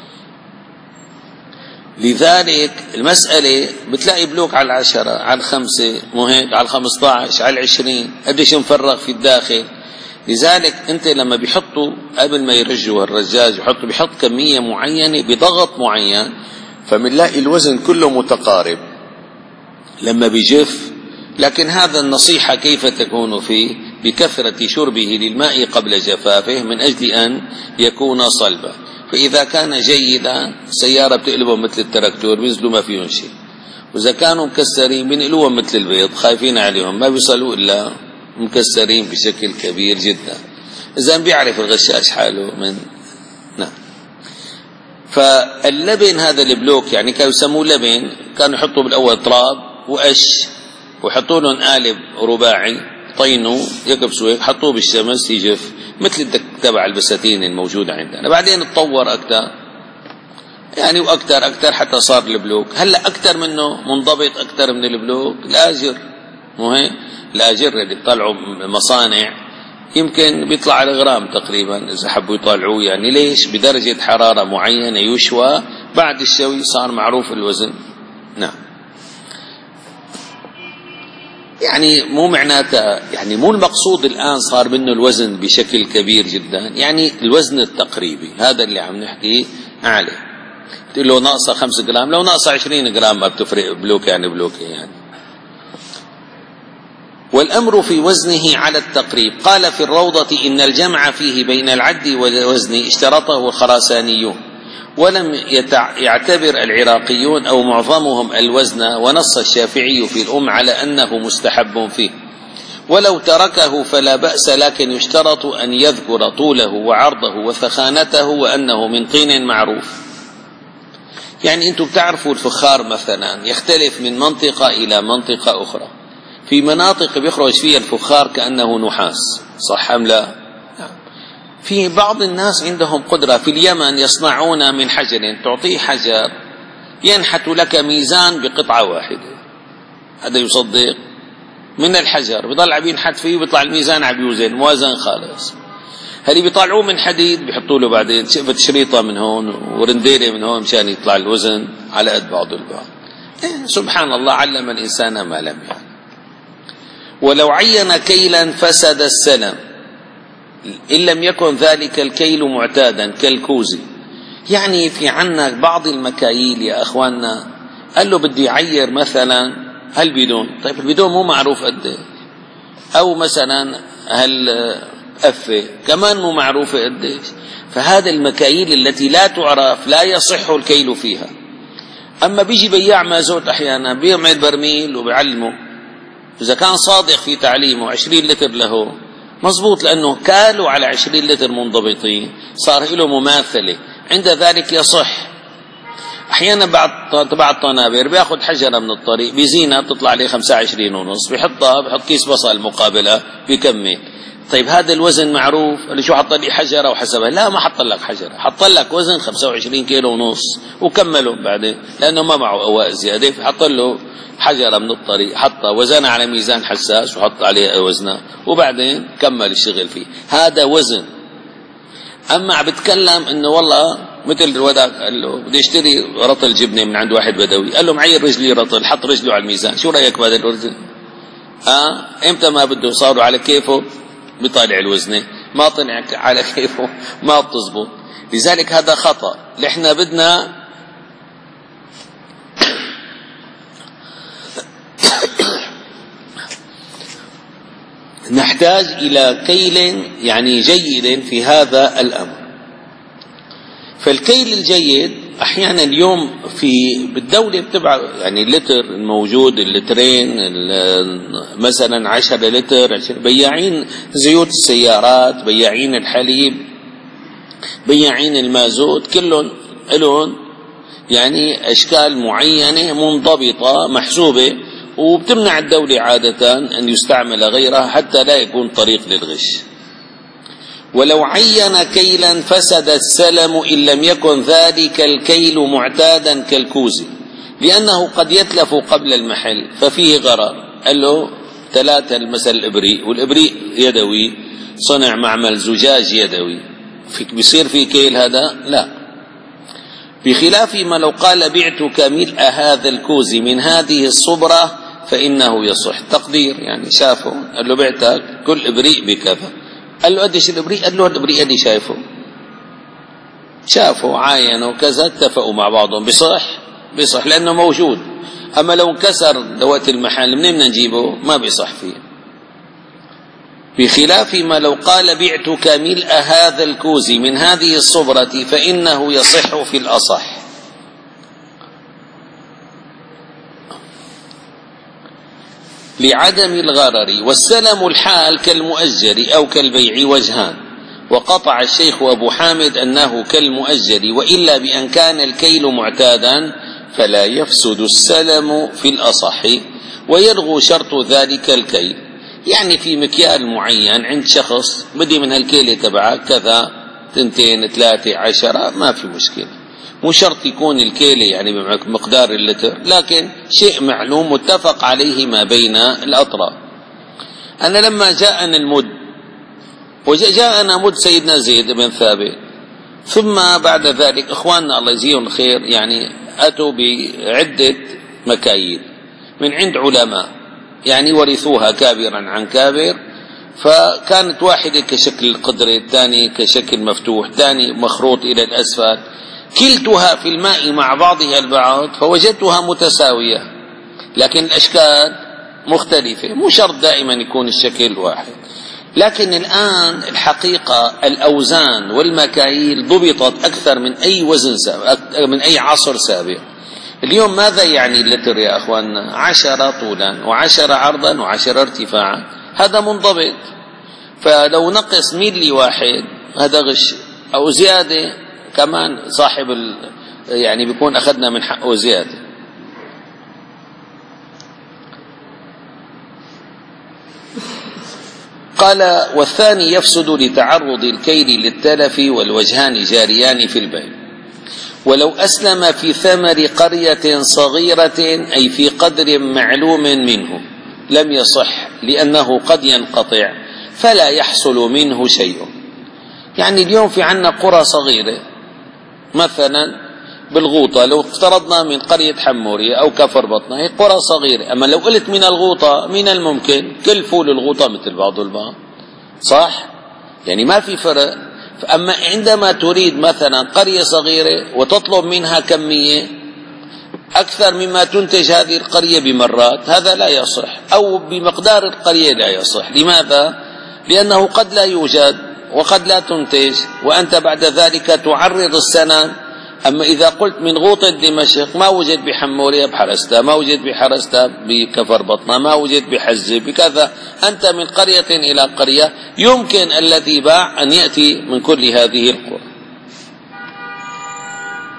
لذلك المسألة بتلاقي بلوك على العشرة، على الخمسة، مو هيك؟ على الخمسة عشر، على العشرين، قديش مفرغ في الداخل. لذلك أنت لما بيحطوا قبل ما يرجوا الرجاج بيحطوا بيحط كمية معينة بضغط معين، فبنلاقي الوزن كله متقارب لما بيجف. لكن هذا النصيحة كيف تكون فيه؟ بكثرة شربه للماء قبل جفافه من أجل أن يكون صلبا. فإذا كان جيدا السيارة بتقلبهم مثل التراكتور بينزلوا ما فيهم شيء، وإذا كانوا مكسرين بينقلوهم مثل البيض خايفين عليهم ما بيصلوا إلا مكسرين بشكل كبير جدا. إذا بيعرف الغشاش حاله من. نعم. فاللبن هذا البلوك يعني كانوا يسموه لبن، كانوا يحطوا بالأول تراب وقش ويحطوا لهم قالب رباعي، طينوا يكبسوا هيك، حطوه بالشمس يجف مثل تبع البساتين الموجودة عندنا. بعدين تطور أكثر يعني وأكثر أكثر حتى صار البلوك. هلا أكثر منه منضبط أكثر من البلوك الآجر، مو هيك؟ الآجر اللي بيطلعوا مصانع يمكن بيطلع على غرام تقريبا إذا حبوا يطلعوه. يعني ليش؟ بدرجة حرارة معينة يشوى، بعد الشوي صار معروف الوزن. نعم. يعني مو معناتها يعني مو المقصود الآن صار منه الوزن بشكل كبير جدا، يعني الوزن التقريبي هذا اللي عم نحكي عليه. بتقول له ناقصة خمس جرام، لو ناقصة عشرين جرام ما بتفرق، بلوك يعني بلوك يعني. والأمر في وزنه على التقريب. قال في الروضة إن الجمع فيه بين العد والوزن اشترطه الخراسانيون، ولم يعتبر العراقيون أو معظمهم الوزن، ونص الشافعي في الأم على أنه مستحب فيه، ولو تركه فلا بأس، لكن يشترط أن يذكر طوله وعرضه وثخانته وأنه من طين معروف. يعني أنتم بتعرفوا الفخار مثلا يختلف من منطقة إلى منطقة أخرى. في مناطق بيخرج فيها الفخار كأنه نحاس، صح أم لا؟ في بعض الناس عندهم قدرة، في اليمن يصنعون من حجر، تعطيه حجر ينحت لك ميزان بقطعة واحدة. هذا يصدق؟ من الحجر بيضل عم ينحت فيه وبيطلع الميزان عم يوزن، موازن خالص. هل بيطلعوه من حديد بيحطوا له بعدين شقفة شريطة من هون ورنديرة من هون مشان يطلع الوزن على قد بعض البعض. إيه سبحان الله، علم الإنسان ما لم يعلم. ولو عين كيلا فسد السلم إن لم يكن ذلك الكيل معتادا كالكوزي. يعني في عنا بعض المكاييل يا أخواننا قال له بدي عير مثلا هالبدون، طيب البدون مو معروف قد، أو مثلا هالقفة كمان مو معروفة قديش. فهذا المكاييل التي لا تعرف لا يصح الكيل فيها. أما بيجي بياع مازوت أحيانا بيعمل برميل وبيعلمه، إذا كان صادق في تعليمه عشرين لتر له مضبوط، لأنه كالوا على عشرين لتر منضبطين، صار له مماثلة، عند ذلك يصح. أحيانا بعض تبع الطنابر بياخذ حجرة من الطريق بزينة بتطلع عليه خمسة وعشرين ونص، بيحطها بحط كيس بصل مقابلة بيكمل. طيب هذا الوزن معروف، قال شو حط لي حجرة وحسبها؟ لا، ما حط لك حجرة، حط لك وزن خمسة وعشرين كيلو ونص وكمله بعدين، لأنه ما معه أواء زيادة، فحط له حجرة من الطريق، حطها وزنها على ميزان حساس وحط عليه وزنها وبعدين كمل الشغل فيه. هذا وزن. أما عم بتكلم إنه والله مثل الوداع قال له بدي اشتري رطل جبنة من عند واحد بدوي، قال له معير رجلي رطل، حط رجله على الميزان، شو رأيك بهذا الوزن؟ آه إمتى ما بده صاروا على كيفه بيطالع الوزنة، ما طلع على كيفه ما بتزبط. لذلك هذا خطأ. نحن بدنا نحتاج إلى كيل يعني جيد في هذا الأمر. فالكيل الجيد أحيانا اليوم في بالدولة بتبع يعني اللتر الموجود، اللترين مثلا عشرة لتر، بياعين زيوت السيارات، بياعين الحليب، بياعين المازوت، كلهم لهم يعني أشكال معينة منضبطة محسوبة، وبتمنع الدولة عادة أن يستعمل غيرها حتى لا يكون طريق للغش. ولو عين كيلا فسد السلم إن لم يكن ذلك الكيل معتادا كالكوز، لأنه قد يتلف قبل المحل ففيه غرر. قال له ثلاثة المثل الإبريق، والإبريق يدوي، صنع معمل زجاج يدوي، بيصير في كيل هذا؟ لا. بخلاف ما لو قال بعتك ملء هذا الكوز من هذه الصبرة فإنه يصح. تقدير يعني شافه، قال له بعتك كل إبريق بكذا، قال له قديش الإبريق؟ قال له الإبريق اللي شايفه، شافوا عاينوا كذا، اتفقوا مع بعضهم، بصح بصح لأنه موجود. أما لو انكسر دوات المحل منين بدنا نجيبه؟ ما بيصح فيه. بخلاف ما لو قال بعتك ملء هذا الكوز من هذه الصبرة فإنه يصح في الأصح. لعدم الغرر. والسلم الحال كالمؤجر أو كالبيع وجهان، وقطع الشيخ أبو حامد أنه كالمؤجر، وإلا بأن كان الكيل معتادا فلا يفسد السلم في الأصح، ويلغو شرط ذلك الكيل. يعني في مكيال معين عند شخص بدي من هالكيلة تبعك كذا، تنتين ثلاثة عشرة، ما في مشكلة، مو شرط يكون الكيلة يعني بمقدار اللتر، لكن شيء معلوم متفق عليه ما بين الأطراف. أنا لما جاءنا المد وجاءنا مد سيدنا زيد بن ثابت، ثم بعد ذلك إخواننا الله يجزيهم الخير يعني أتوا بعدة مكاييل من عند علماء يعني ورثوها كابرا عن كابر، فكانت واحدة كشكل القدرة، الثاني كشكل مفتوح، الثاني مخروط إلى الأسفل، كلتها في الماء مع بعضها البعض فوجدتها متساوية، لكن الأشكال مختلفة، مو شرط دائما يكون الشكل واحد. لكن الآن الحقيقة الأوزان والمكاييل ضبطت أكثر من أي وزن سابق، من أي عصر سابق. اليوم ماذا يعني اللتر يا أخواننا؟ عشرة طولا وعشرة عرضا وعشرة ارتفاعا، هذا منضبط. فلو نقص ميلي واحد هذا غش، أو زيادة كمان صاحب ال يعني بيكون أخذنا من حقه زيادة. قال والثاني يفسد لتعرض الكيل للتلف والوجهان جاريان في البيع. ولو أسلم في ثمر قرية صغيرة أي في قدر معلوم منه لم يصح، لأنه قد ينقطع فلا يحصل منه شيء. يعني اليوم في عنا قرى صغيرة مثلا بالغوطة، لو افترضنا من قرية حمورية أو كفر بطنة، هي قرى صغيرة، أما لو قلت من الغوطة من الممكن كل فول الغوطة مثل بعض البعض، صح؟ يعني ما في فرق. أما عندما تريد مثلا قرية صغيرة وتطلب منها كمية أكثر مما تنتج هذه القرية بمرات، هذا لا يصح، أو بمقدار القرية لا يصح. لماذا؟ لأنه قد لا يوجد وقد لا تنتج، وأنت بعد ذلك تعرض السنة. أما إذا قلت من غوطة دمشق ما وجد بحمورية بحرستا، ما وجد بحرستا بكفر بطنة، ما وجد بحزة بكذا، أنت من قرية إلى قرية، يمكن الذي باع أن يأتي من كل هذه القرى.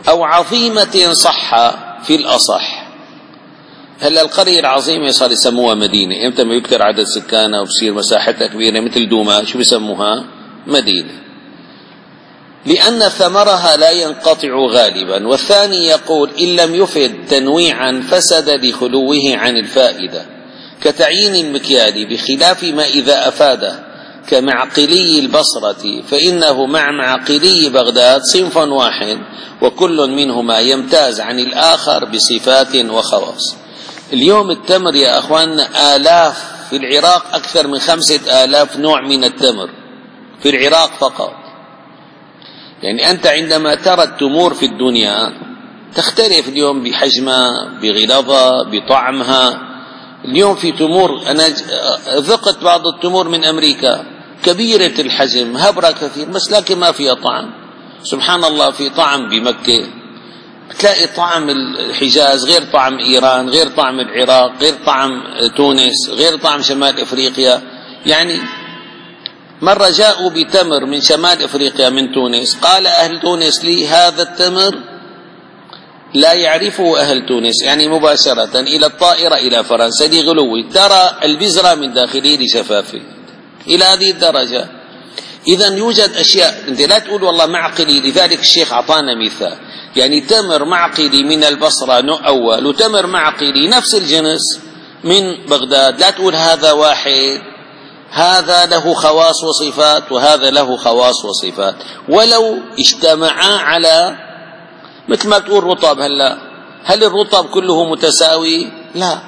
أو عظيمة صح في الأصح. هلا القرية العظيمة صار يسموها مدينة، امتى ما يكثر عدد سكانها وبصير مساحتها كبيرة مثل دوما شو بيسموها؟ مدينة، لأن ثمرها لا ينقطع غالبا. والثاني يقول إن لم يفد تنويعا فسد لخلوه عن الفائدة، كتعيين المكيال، بخلاف ما إذا أفاد كمعقلي البصرة، فإنه مع معقلي بغداد صنف واحد، وكل منهما يمتاز عن الآخر بصفات وخواص. اليوم التمر يا أخواننا آلاف، في العراق أكثر من خمسة آلاف نوع من التمر في العراق فقط. يعني أنت عندما ترى التمور في الدنيا تختلف اليوم بحجمها، بغلظها، بطعمها. اليوم في تمور، أنا ذقت بعض التمور من أمريكا كبيرة الحجم، هبرة كثير، بس لكن ما فيها طعم. سبحان الله، في طعم بمكة بتلاقي طعم الحجاز غير طعم إيران، غير طعم العراق، غير طعم تونس، غير طعم شمال إفريقيا. يعني مرة جاءوا بتمر من شمال إفريقيا من تونس، قال أهل تونس لي هذا التمر لا يعرفه أهل تونس، يعني مباشرة إلى الطائرة إلى فرنسا لغلوه، ترى البذرة من داخله لشفافه، إلى هذه الدرجة. إذن يوجد أشياء أنت لا تقول والله معقلي. لذلك الشيخ أعطانا مثال، يعني تمر معقلي من البصرة نوع أول، وتمر معقلي نفس الجنس من بغداد، لا تقول هذا واحد، هذا له خواص وصفات وهذا له خواص وصفات، ولو اجتمعا على مثل ما تقول رطب. هلا هل الرطب كله متساوي؟ لا.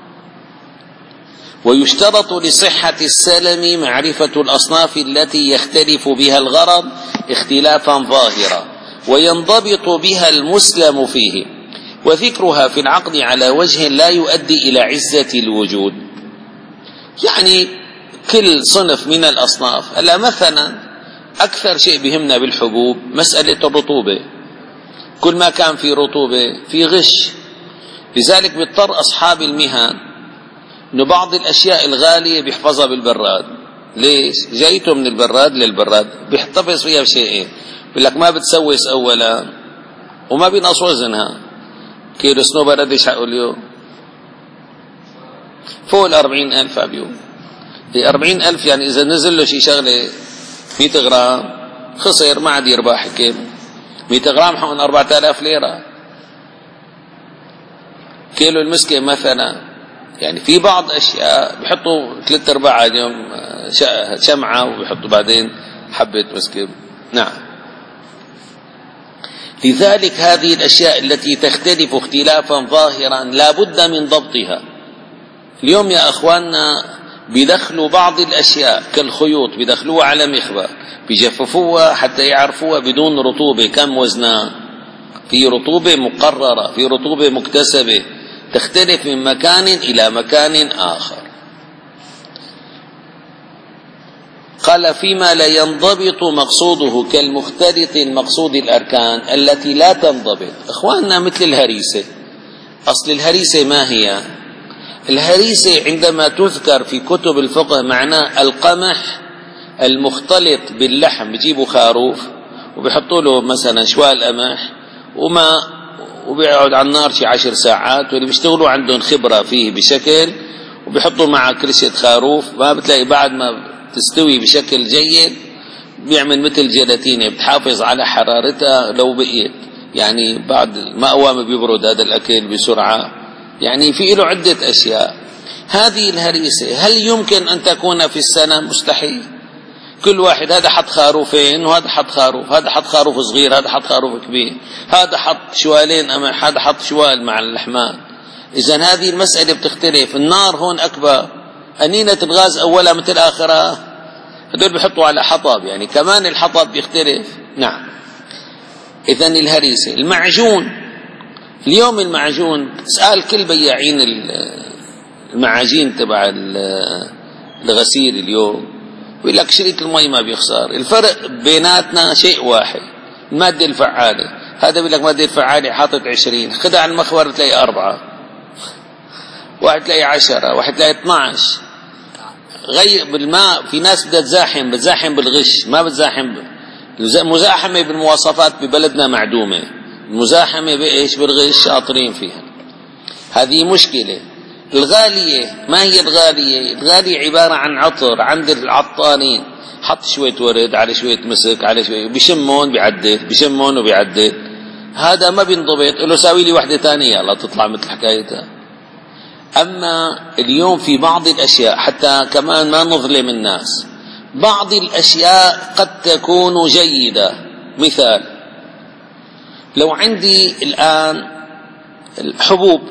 ويشترط لصحة السلم معرفة الأصناف التي يختلف بها الغرض اختلافا ظاهرا، وينضبط بها المسلم فيه، وذكرها في العقد على وجه لا يؤدي إلى عزة الوجود. يعني كل صنف من الأصناف. هلا مثلا أكثر شيء بهمنا بالحبوب مسألة الرطوبة، كل ما كان في رطوبة في غش. لذلك بيضطر أصحاب المهن إنه بعض الأشياء الغالية بيحفظها بالبراد. ليش؟ جايته من البراد للبراد بيحتفظ فيها بشيئين، بيقول لك ما بتسوس أولا وما بينقص وزنها. كيلو سنوبر قديش حقه اليوم؟ فوق الأربعين ألف أبيو. أربعين ألف يعني إذا نزل له شي شغلة مئة غرام خسر، ما عاد يربح كيلو. مئة غرام حقن أربعة آلاف ليرة. كيلو المسكة مثلا، يعني في بعض أشياء بيحطوا ثلاث أرباع اليوم شمعة وبيحطوا بعدين حبة مسكة. نعم. لذلك هذه الأشياء التي تختلف اختلافا ظاهرا لا بد من ضبطها. اليوم يا أخواننا بيدخلوا بعض الأشياء كالخيوط بيدخلوها على مخبأ، بيجففوها حتى يعرفوها بدون رطوبة كم وزنها. في رطوبة مقررة، في رطوبة مكتسبة، تختلف من مكان إلى مكان آخر. قال فيما لا ينضبط مقصوده كالمختلط المقصود الأركان التي لا تنضبط. أخواننا مثل الهريسة، أصل الهريسة ما هي؟ الهريسة عندما تذكر في كتب الفقه معناه القمح المختلط باللحم. بيجيبوا خروف وبيحطوا له مثلا شوال قمح وما وبيقعد على النار شي عشر ساعات، واللي بيشتغلوا عندهم خبرة فيه بشكل، وبيحطوا معه كرشة خروف، ما بتلاقي بعد ما تستوي بشكل جيد بيعمل مثل جيلاتينة بتحافظ على حرارتها لو بقيت، يعني بعد ما أوام بيبرد هذا الأكل بسرعة. يعني في له عدة أشياء. هذه الهريسة هل يمكن أن تكون في السنة؟ مستحيل. كل واحد هذا حط خروفين وهذا حط خروف، هذا حط خروف صغير، هذا حط خروف كبير، هذا حط شوالين أمح، هذا حط شوال مع اللحمان. إذن هذه المسألة بتختلف. النار هون أكبر، أنينة الغاز أولها مثل آخرها، هذول بيحطوا على حطب، يعني كمان الحطب بيختلف. نعم. إذن الهريسة. المعجون اليوم، المعجون سأل كل بياعين المعاجين تبع الغسيل اليوم بيقول لك شريط المي ما بيخسر. الفرق بيناتنا شيء واحد، المادة الفعالة. هذا بيقول لك مادة الفعالة حاطط عشرين، خدها على المخبر تلاقي أربعة، واحد تلاقي عشرة، واحد تلاقي اثناعش. غير بالماء، في ناس بدها تزاحم، بتزاحم بالغش، ما بتزاحم. المزاحمة بالمواصفات ببلدنا معدومة، المزاحمة بإيش؟ بالغش، شاطرين فيها. هذه مشكلة. الغالية، ما هي الغالية؟ الغالية عبارة عن عطر عند العطارين، حط شوية ورد على شوية مسك على شوية، بشمون بيعدل، بشمون وبيعدل. هذا ما بينضبط، له ساوي لي واحدة ثانية يلا تطلع مثل حكايتها. أما اليوم في بعض الأشياء، حتى كمان ما نظلم الناس، بعض الأشياء قد تكون جيدة. مثال، لو عندي الآن الحبوب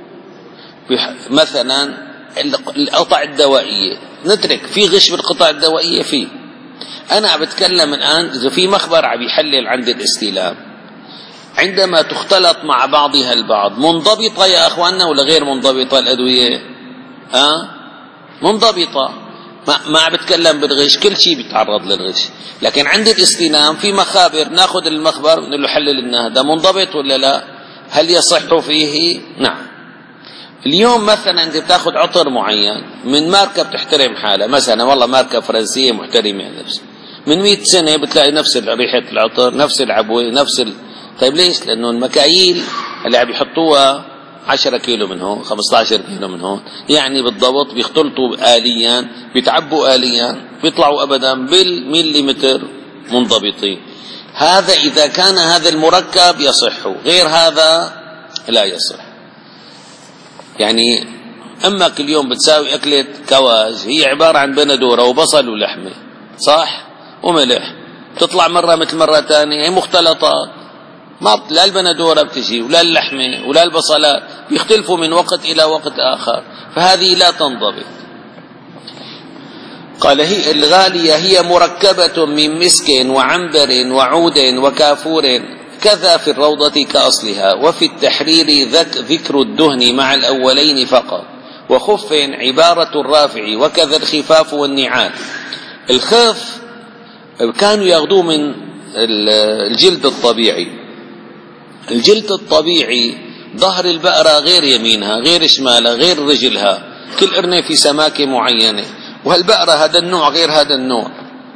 مثلا، القطع الدوائية، نترك في غش بالقطع الدوائية فيه. أنا بتكلم الآن إذا في مخبر عم يحلل عند الاستلام، عندما تختلط مع بعضها البعض منضبطة يا أخواننا ولا غير منضبطة الأدوية؟ أه؟ منضبطة. ما ما بتكلم بالغش، كل شيء بيتعرض للغش. لكن عند الاستلام في مخابر، ناخذ المخبر نقول له حلل لنا هذا منضبط ولا لا؟ هل يصح فيه؟ نعم. اليوم مثلا انت بتاخذ عطر معين من ماركه بتحترم حالها، مثلا والله ماركه فرنسيه محترمه نفسها، من مئة سنه بتلاقي نفس ريحه العطر، نفس العبوه، نفس ال... طيب ليش؟ لانه المكاييل اللي عم يحطوها عشرة كيلو من هون، خمسة عشر كيلو من هون، يعني بالضبط بيختلطوا آليا، بيتعبوا آليا، بيطلعوا ابدا بالمليمتر منضبطين. هذا اذا كان هذا المركب يصح، غير هذا لا يصح. يعني أمك اليوم بتساوي أكلة كواج، هي عبارة عن بندورة وبصل ولحمة، صح؟ وملح، تطلع مرة مثل مرة ثانية، هي مختلطات، ما لا البندورة بتجي ولا اللحمة ولا البصلات، بيختلفوا من وقت إلى وقت آخر، فهذه لا تنضبط. قال هي الغالية هي مركبة من مسك وعنبر وعود وكافور، كذا في الروضة كأصلها، وفي التحرير ذكر الدهن مع الأولين فقط، وخف عبارة الرافع، وكذا الخفاف والنعال. الخف كانوا ياخذوه من الجلد الطبيعي. الجلد الطبيعي ظهر البقرة غير يمينها غير شمالها غير رجلها، كل قرنة في سماكة معينة، وهالبقرة هذا النوع غير هذا النوع،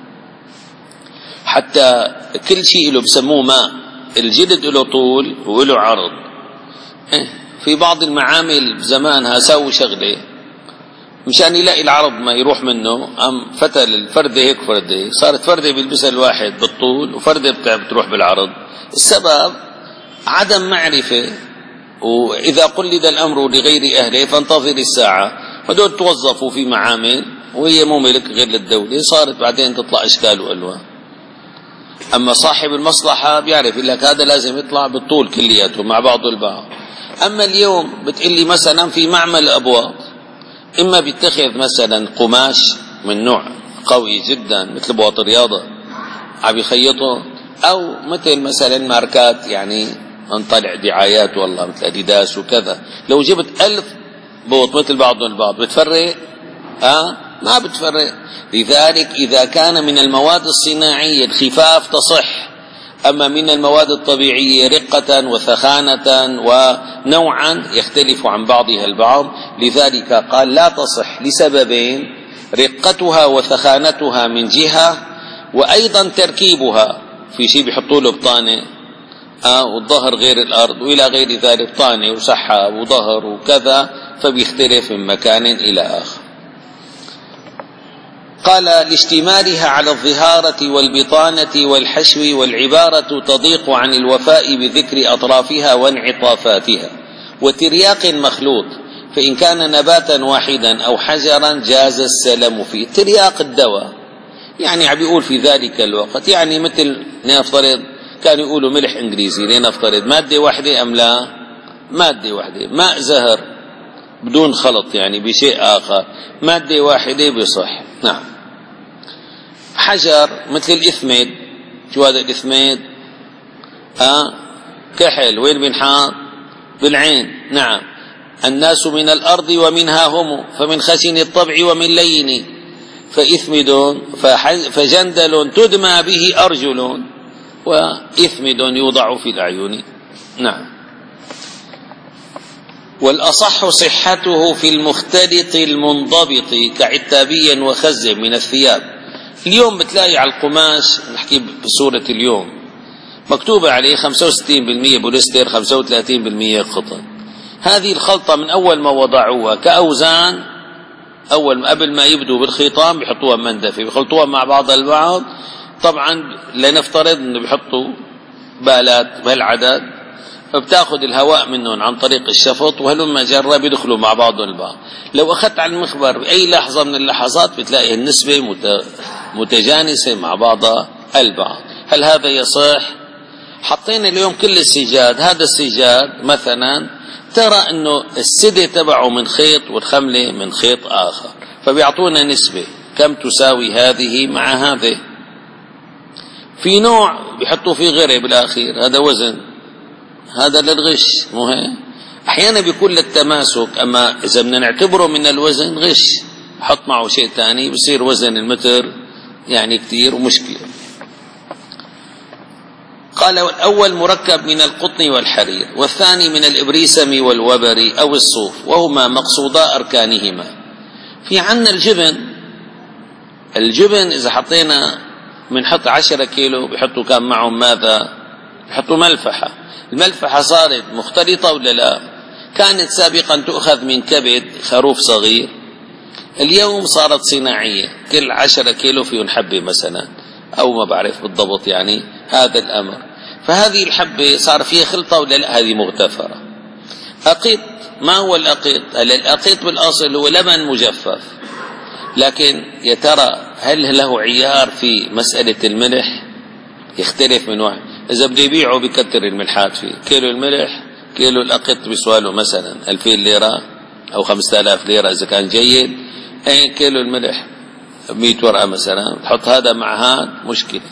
حتى كل شيء له بسموه ماء. الجلد له طول وله عرض. في بعض المعامل زمانها سووا شغله مشان يلاقي العرض ما يروح منه، أم فتل الفردة هيك فردة، صارت فردة بيلبسها الواحد بالطول وفردة بتروح بالعرض. السبب عدم معرفة، وإذا قلد الأمر لغير أهله فانتظر الساعة. هدول توظفوا في معامل وهي مو ملك غير للدولة، صارت بعدين تطلع أشكال وألوان. أما صاحب المصلحة بيعرف لك هذا لازم يطلع بالطول كلياته مع بعض البعض. أما اليوم بتقلي مثلا في معمل أبواق، إما بيتخذ مثلا قماش من نوع قوي جدا مثل بواط الرياضة عم يخيطه، أو مثل مثلا ماركات يعني نطلع دعايات والله مثل أديداس وكذا، لو جبت ألف بوط مثل بعضهم البعض بتفرق؟ أه؟ ما بتفرق. لذلك إذا كان من المواد الصناعية الخفاف تصح، أما من المواد الطبيعية رقة وثخانة ونوعا يختلف عن بعضها البعض. لذلك قال لا تصح لسببين: رقتها وثخانتها من جهة، وأيضا تركيبها، في شيء بيحطوا له بطانة آه والظهر غير الأرض وإلى غير ذلك، طانة وسحاب وظهر وكذا، فبيختلف من مكان إلى آخر. قال لاشتمالها على الظهارة والبطانة والحشو، والعبارة تضيق عن الوفاء بذكر أطرافها وانعطافاتها، وترياق مخلوط، فإن كان نباتا واحدا أو حجرا جاز السلم فيه. ترياق الدواء يعني عم بيقول في ذلك الوقت، يعني مثل لنفترض كانوا يقولوا ملح إنجليزي، لنفترض مادة واحدة أم لا؟ مادة واحدة. ماء زهر بدون خلط يعني بشيء آخر، مادة واحدة بصح. نعم. حجر مثل الإثمد، شو هذا الإثمد؟ آه كحل، وين بنحاط؟ بالعين. نعم. الناس من الأرض ومنها هم، فمن خشن الطبع ومن لين، فإثمد فجندل تدمى به أرجل، وإثمد يوضع في الأعين. نعم. والأصح صحته في المختلط المنضبط كعتابي وخزم من الثياب. اليوم بتلاقي على القماش، نحكي بصورة اليوم، مكتوبة عليه خمسة وستين بالمئة بوليستر خمسة وثلاثين بالمئة قطن. هذه الخلطة من أول ما وضعوها كأوزان، أول قبل ما يبدوا بالخيطان بيحطوها بمندفة بيخلطوها مع بعض البعض. طبعا لنفترض انه بيحطوا بالات بهالعدد، فبتاخذ الهواء منهم عن طريق الشفط، وهلما جرى بيدخلوا مع بعضهم البعض. لو أخذت على المخبر بأي لحظة من اللحظات بتلاقي النسبة متجانسة مع بعضها البعض. هل هذا يصح؟ حطينا اليوم كل السجاد، هذا السجاد مثلا ترى انه السدة تبعه من خيط والخملة من خيط آخر، فبيعطونا نسبة كم تساوي هذه مع هذه. في نوع بيحطوا فيه غيره بالآخير، هذا وزن، هذا للغش، مو هيك؟ أحيانا بيكون للتماسك، أما إذا بدنا نعتبره من الوزن غش، حط معه شيء ثاني بصير وزن المتر يعني كتير ومشكلة. قال الأول مركب من القطن والحرير، والثاني من الإبريسم والوبر أو الصوف، وهما مقصودا أركانهما. في عنا الجبن، الجبن إذا حطينا بنحط عشرة كيلو بيحطوا كان معهم ماذا؟ بيحطوا ملفحة. الملفحة صارت مختلطة ولا لا؟ كانت سابقا تؤخذ من كبد خروف صغير، اليوم صارت صناعية، كل عشرة كيلو فيهم حبة مثلا، أو ما بعرف بالضبط يعني هذا الأمر. فهذه الحبة صار فيها خلطة ولا لا؟ هذه مغتفرة. أقيط، ما هو الأقيط؟ الأقيط بالأصل هو لبن مجفف، لكن يا ترى هل له عيار في مسألة الملح؟ يختلف من واحد. إذا بده يبيعه بكتر الملحات فيه، كيلو الملح كيلو الأقيط بيسواله مثلا ألفين ليرة أو خمسة آلاف ليرة إذا كان جيد. أي كيلو الملح مئة ورقة مثلا، تحط هذا مع هذا مشكلة.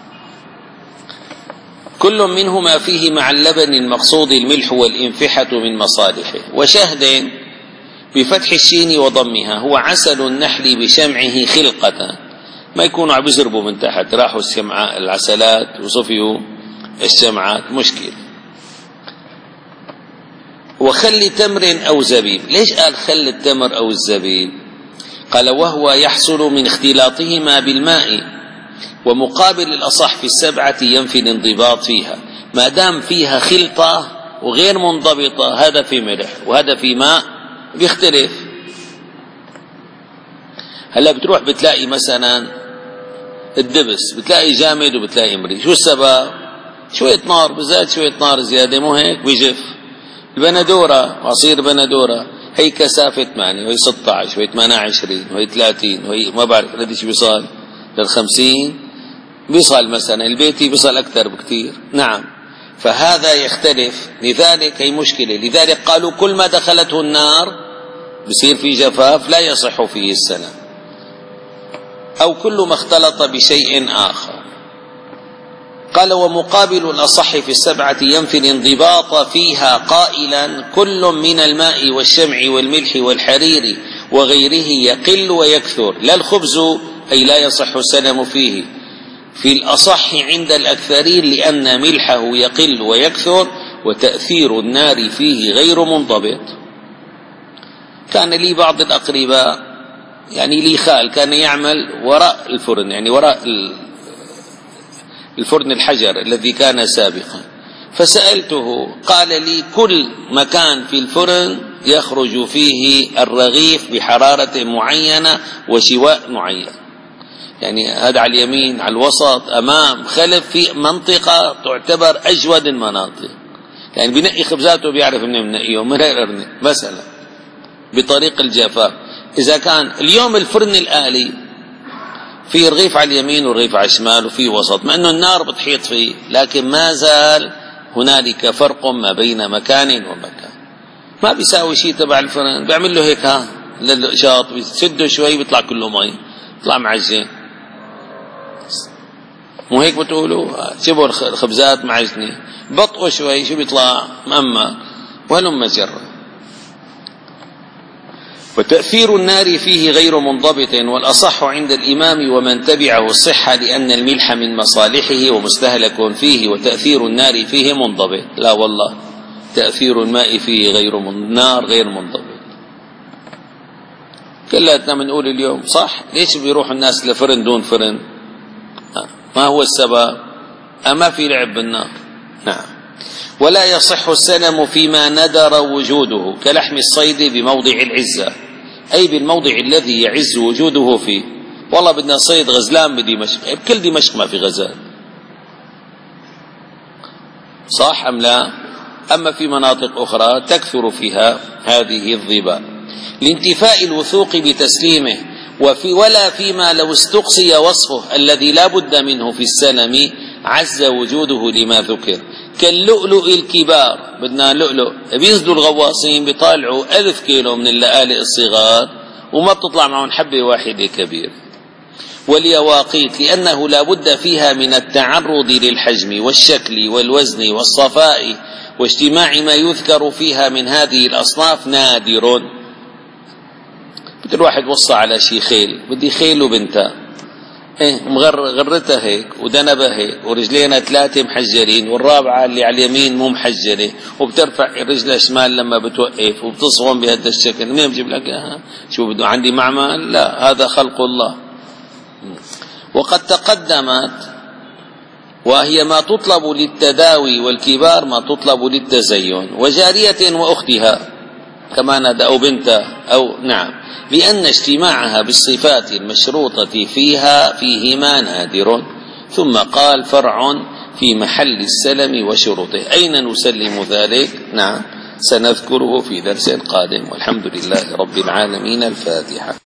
كل منهما فيه مع اللبن المقصود الملح والإنفحة من مصالحه. وشهد بفتح الشين وضمها هو عسل النحل بشمعه خلقة، ما يكونوا عم يزربوا من تحت، راحوا الشمعة العسلات وصفيوا الشمعات، مشكلة. وخل تمر أو زبيب. ليش قال خل التمر أو الزبيب؟ قال وهو يحصل من اختلاطهما بالماء، ومقابل الأصح في السبعة ينفي الانضباط فيها. ما دام فيها خلطة وغير منضبطة، هذا في ملح وهذا في ماء، بيختلف. هلا بتروح بتلاقي مثلا الدبس بتلاقي جامد وبتلاقي مري، شو السبب؟ شوية نار بزاد، شوية نار زيادة، مو هيك بيجف. البندورة، عصير بندورة، هي كثافة ثمانية وهي ستة عشر وهي ثمانية وعشرين وهي ثلاثين وهي ما بعرف قديش بيصل للخمسين، بيصل مثلا البيتي بيصل أكثر بكثير. نعم، فهذا يختلف، لذلك هي مشكلة. لذلك قالوا كل ما دخلته النار بصير في جفاف لا يصح فيه السلام، أو كل ما اختلط بشيء آخر. قال ومقابل الأصح في السبعة ينفي الانضباط فيها قائلا كل من الماء والشمع والملح والحرير وغيره يقل ويكثر، لا الخبز أي لا يصح السلام فيه في الأصح عند الأكثرين، لأن ملحه يقل ويكثر وتأثير النار فيه غير منضبط. كان لي بعض الأقرباء يعني لي خال كان يعمل وراء الفرن، يعني وراء الفرن الحجر الذي كان سابقا، فسألته قال لي كل مكان في الفرن يخرج فيه الرغيف بحرارة معينة وشواء معين، يعني هذا على اليمين على الوسط أمام خلف، في منطقة تعتبر أجود المناطق، يعني بنقي خبزاته بيعرف منه منقيه من الأرنب مثلا بطريق الجفاف. إذا كان اليوم الفرن الآلي في رغيف على اليمين ورغيف على الشمال وفي وسط، مع أنه النار بتحيط فيه، لكن ما زال هنالك فرق ما بين مكان ومكان. ما بيساوي شيء تبع الفرن، بيعمل له هيك ها للشاط، بيسده شوي بيطلع كله مي، بيطلع معجن، مو هيك بتقولوا؟ شبوا الخبزات معجنة، بطئوا شوي شو بيطلع مأمى، وهلم جرة. وتأثير النار فيه غير منضبط، والأصح عند الإمام ومن تبعه الصحة، لأن الملح من مصالحه ومستهلك فيه، وتأثير النار فيه منضبط. لا والله، تأثير الماء فيه غير من... النار غير منضبط. كلنا بنقول اليوم صح، ليش بيروح الناس لفرن دون فرن؟ ما هو السبب؟ أما في لعب بالنار. نعم. ولا يصح السلم فيما ندر وجوده كلحم الصيد بموضع العزة، أي بالموضع الذي يعز وجوده فيه. والله بدنا صيد غزلان بدمشق، بكل دمشق ما في غزال، صح أم لا؟ أما في مناطق أخرى تكثر فيها هذه الظباء، لانتفاء الوثوق بتسليمه. وفي ولا فيما لو استقصي وصفه الذي لا بد منه في السلم عز وجوده لما ذكر، كاللؤلؤ الكبار. بدنا لؤلؤ، بينزلوا الغواصين بيطالعوا ألف كيلو من اللآلئ الصغار وما بتطلع معهم حبة واحدة كبير. واليواقيت لأنه لا بد فيها من التعرض للحجم والشكل والوزن والصفاء واجتماع ما يذكر فيها من هذه الأصناف نادر. بدي الواحد وصى على شي خيل، بدي خيل وبنتها، ايه مغرتها هيك ودنبها هيك ورجلينا ثلاثة محجرين والرابعة اللي على اليمين مو محجرة، وبترفع رجلها شمال لما بتوقف وبتصغم بهذا الشكل. مين بجيب لك اياها؟ شو بده عندي معمل؟ لا، هذا خلق الله. وقد تقدمت وهي ما تطلب للتداوي، والكبار ما تطلب للتزين، وجارية وأختها كما نادى أو بنتها أو نعم، لأن اجتماعها بالصفات المشروطة فيها فيهما نادر. ثم قال فرع في محل السلم وشروطه. أين نسلم ذلك؟ نعم سنذكره في درس قادم، والحمد لله رب العالمين. الفاتحة.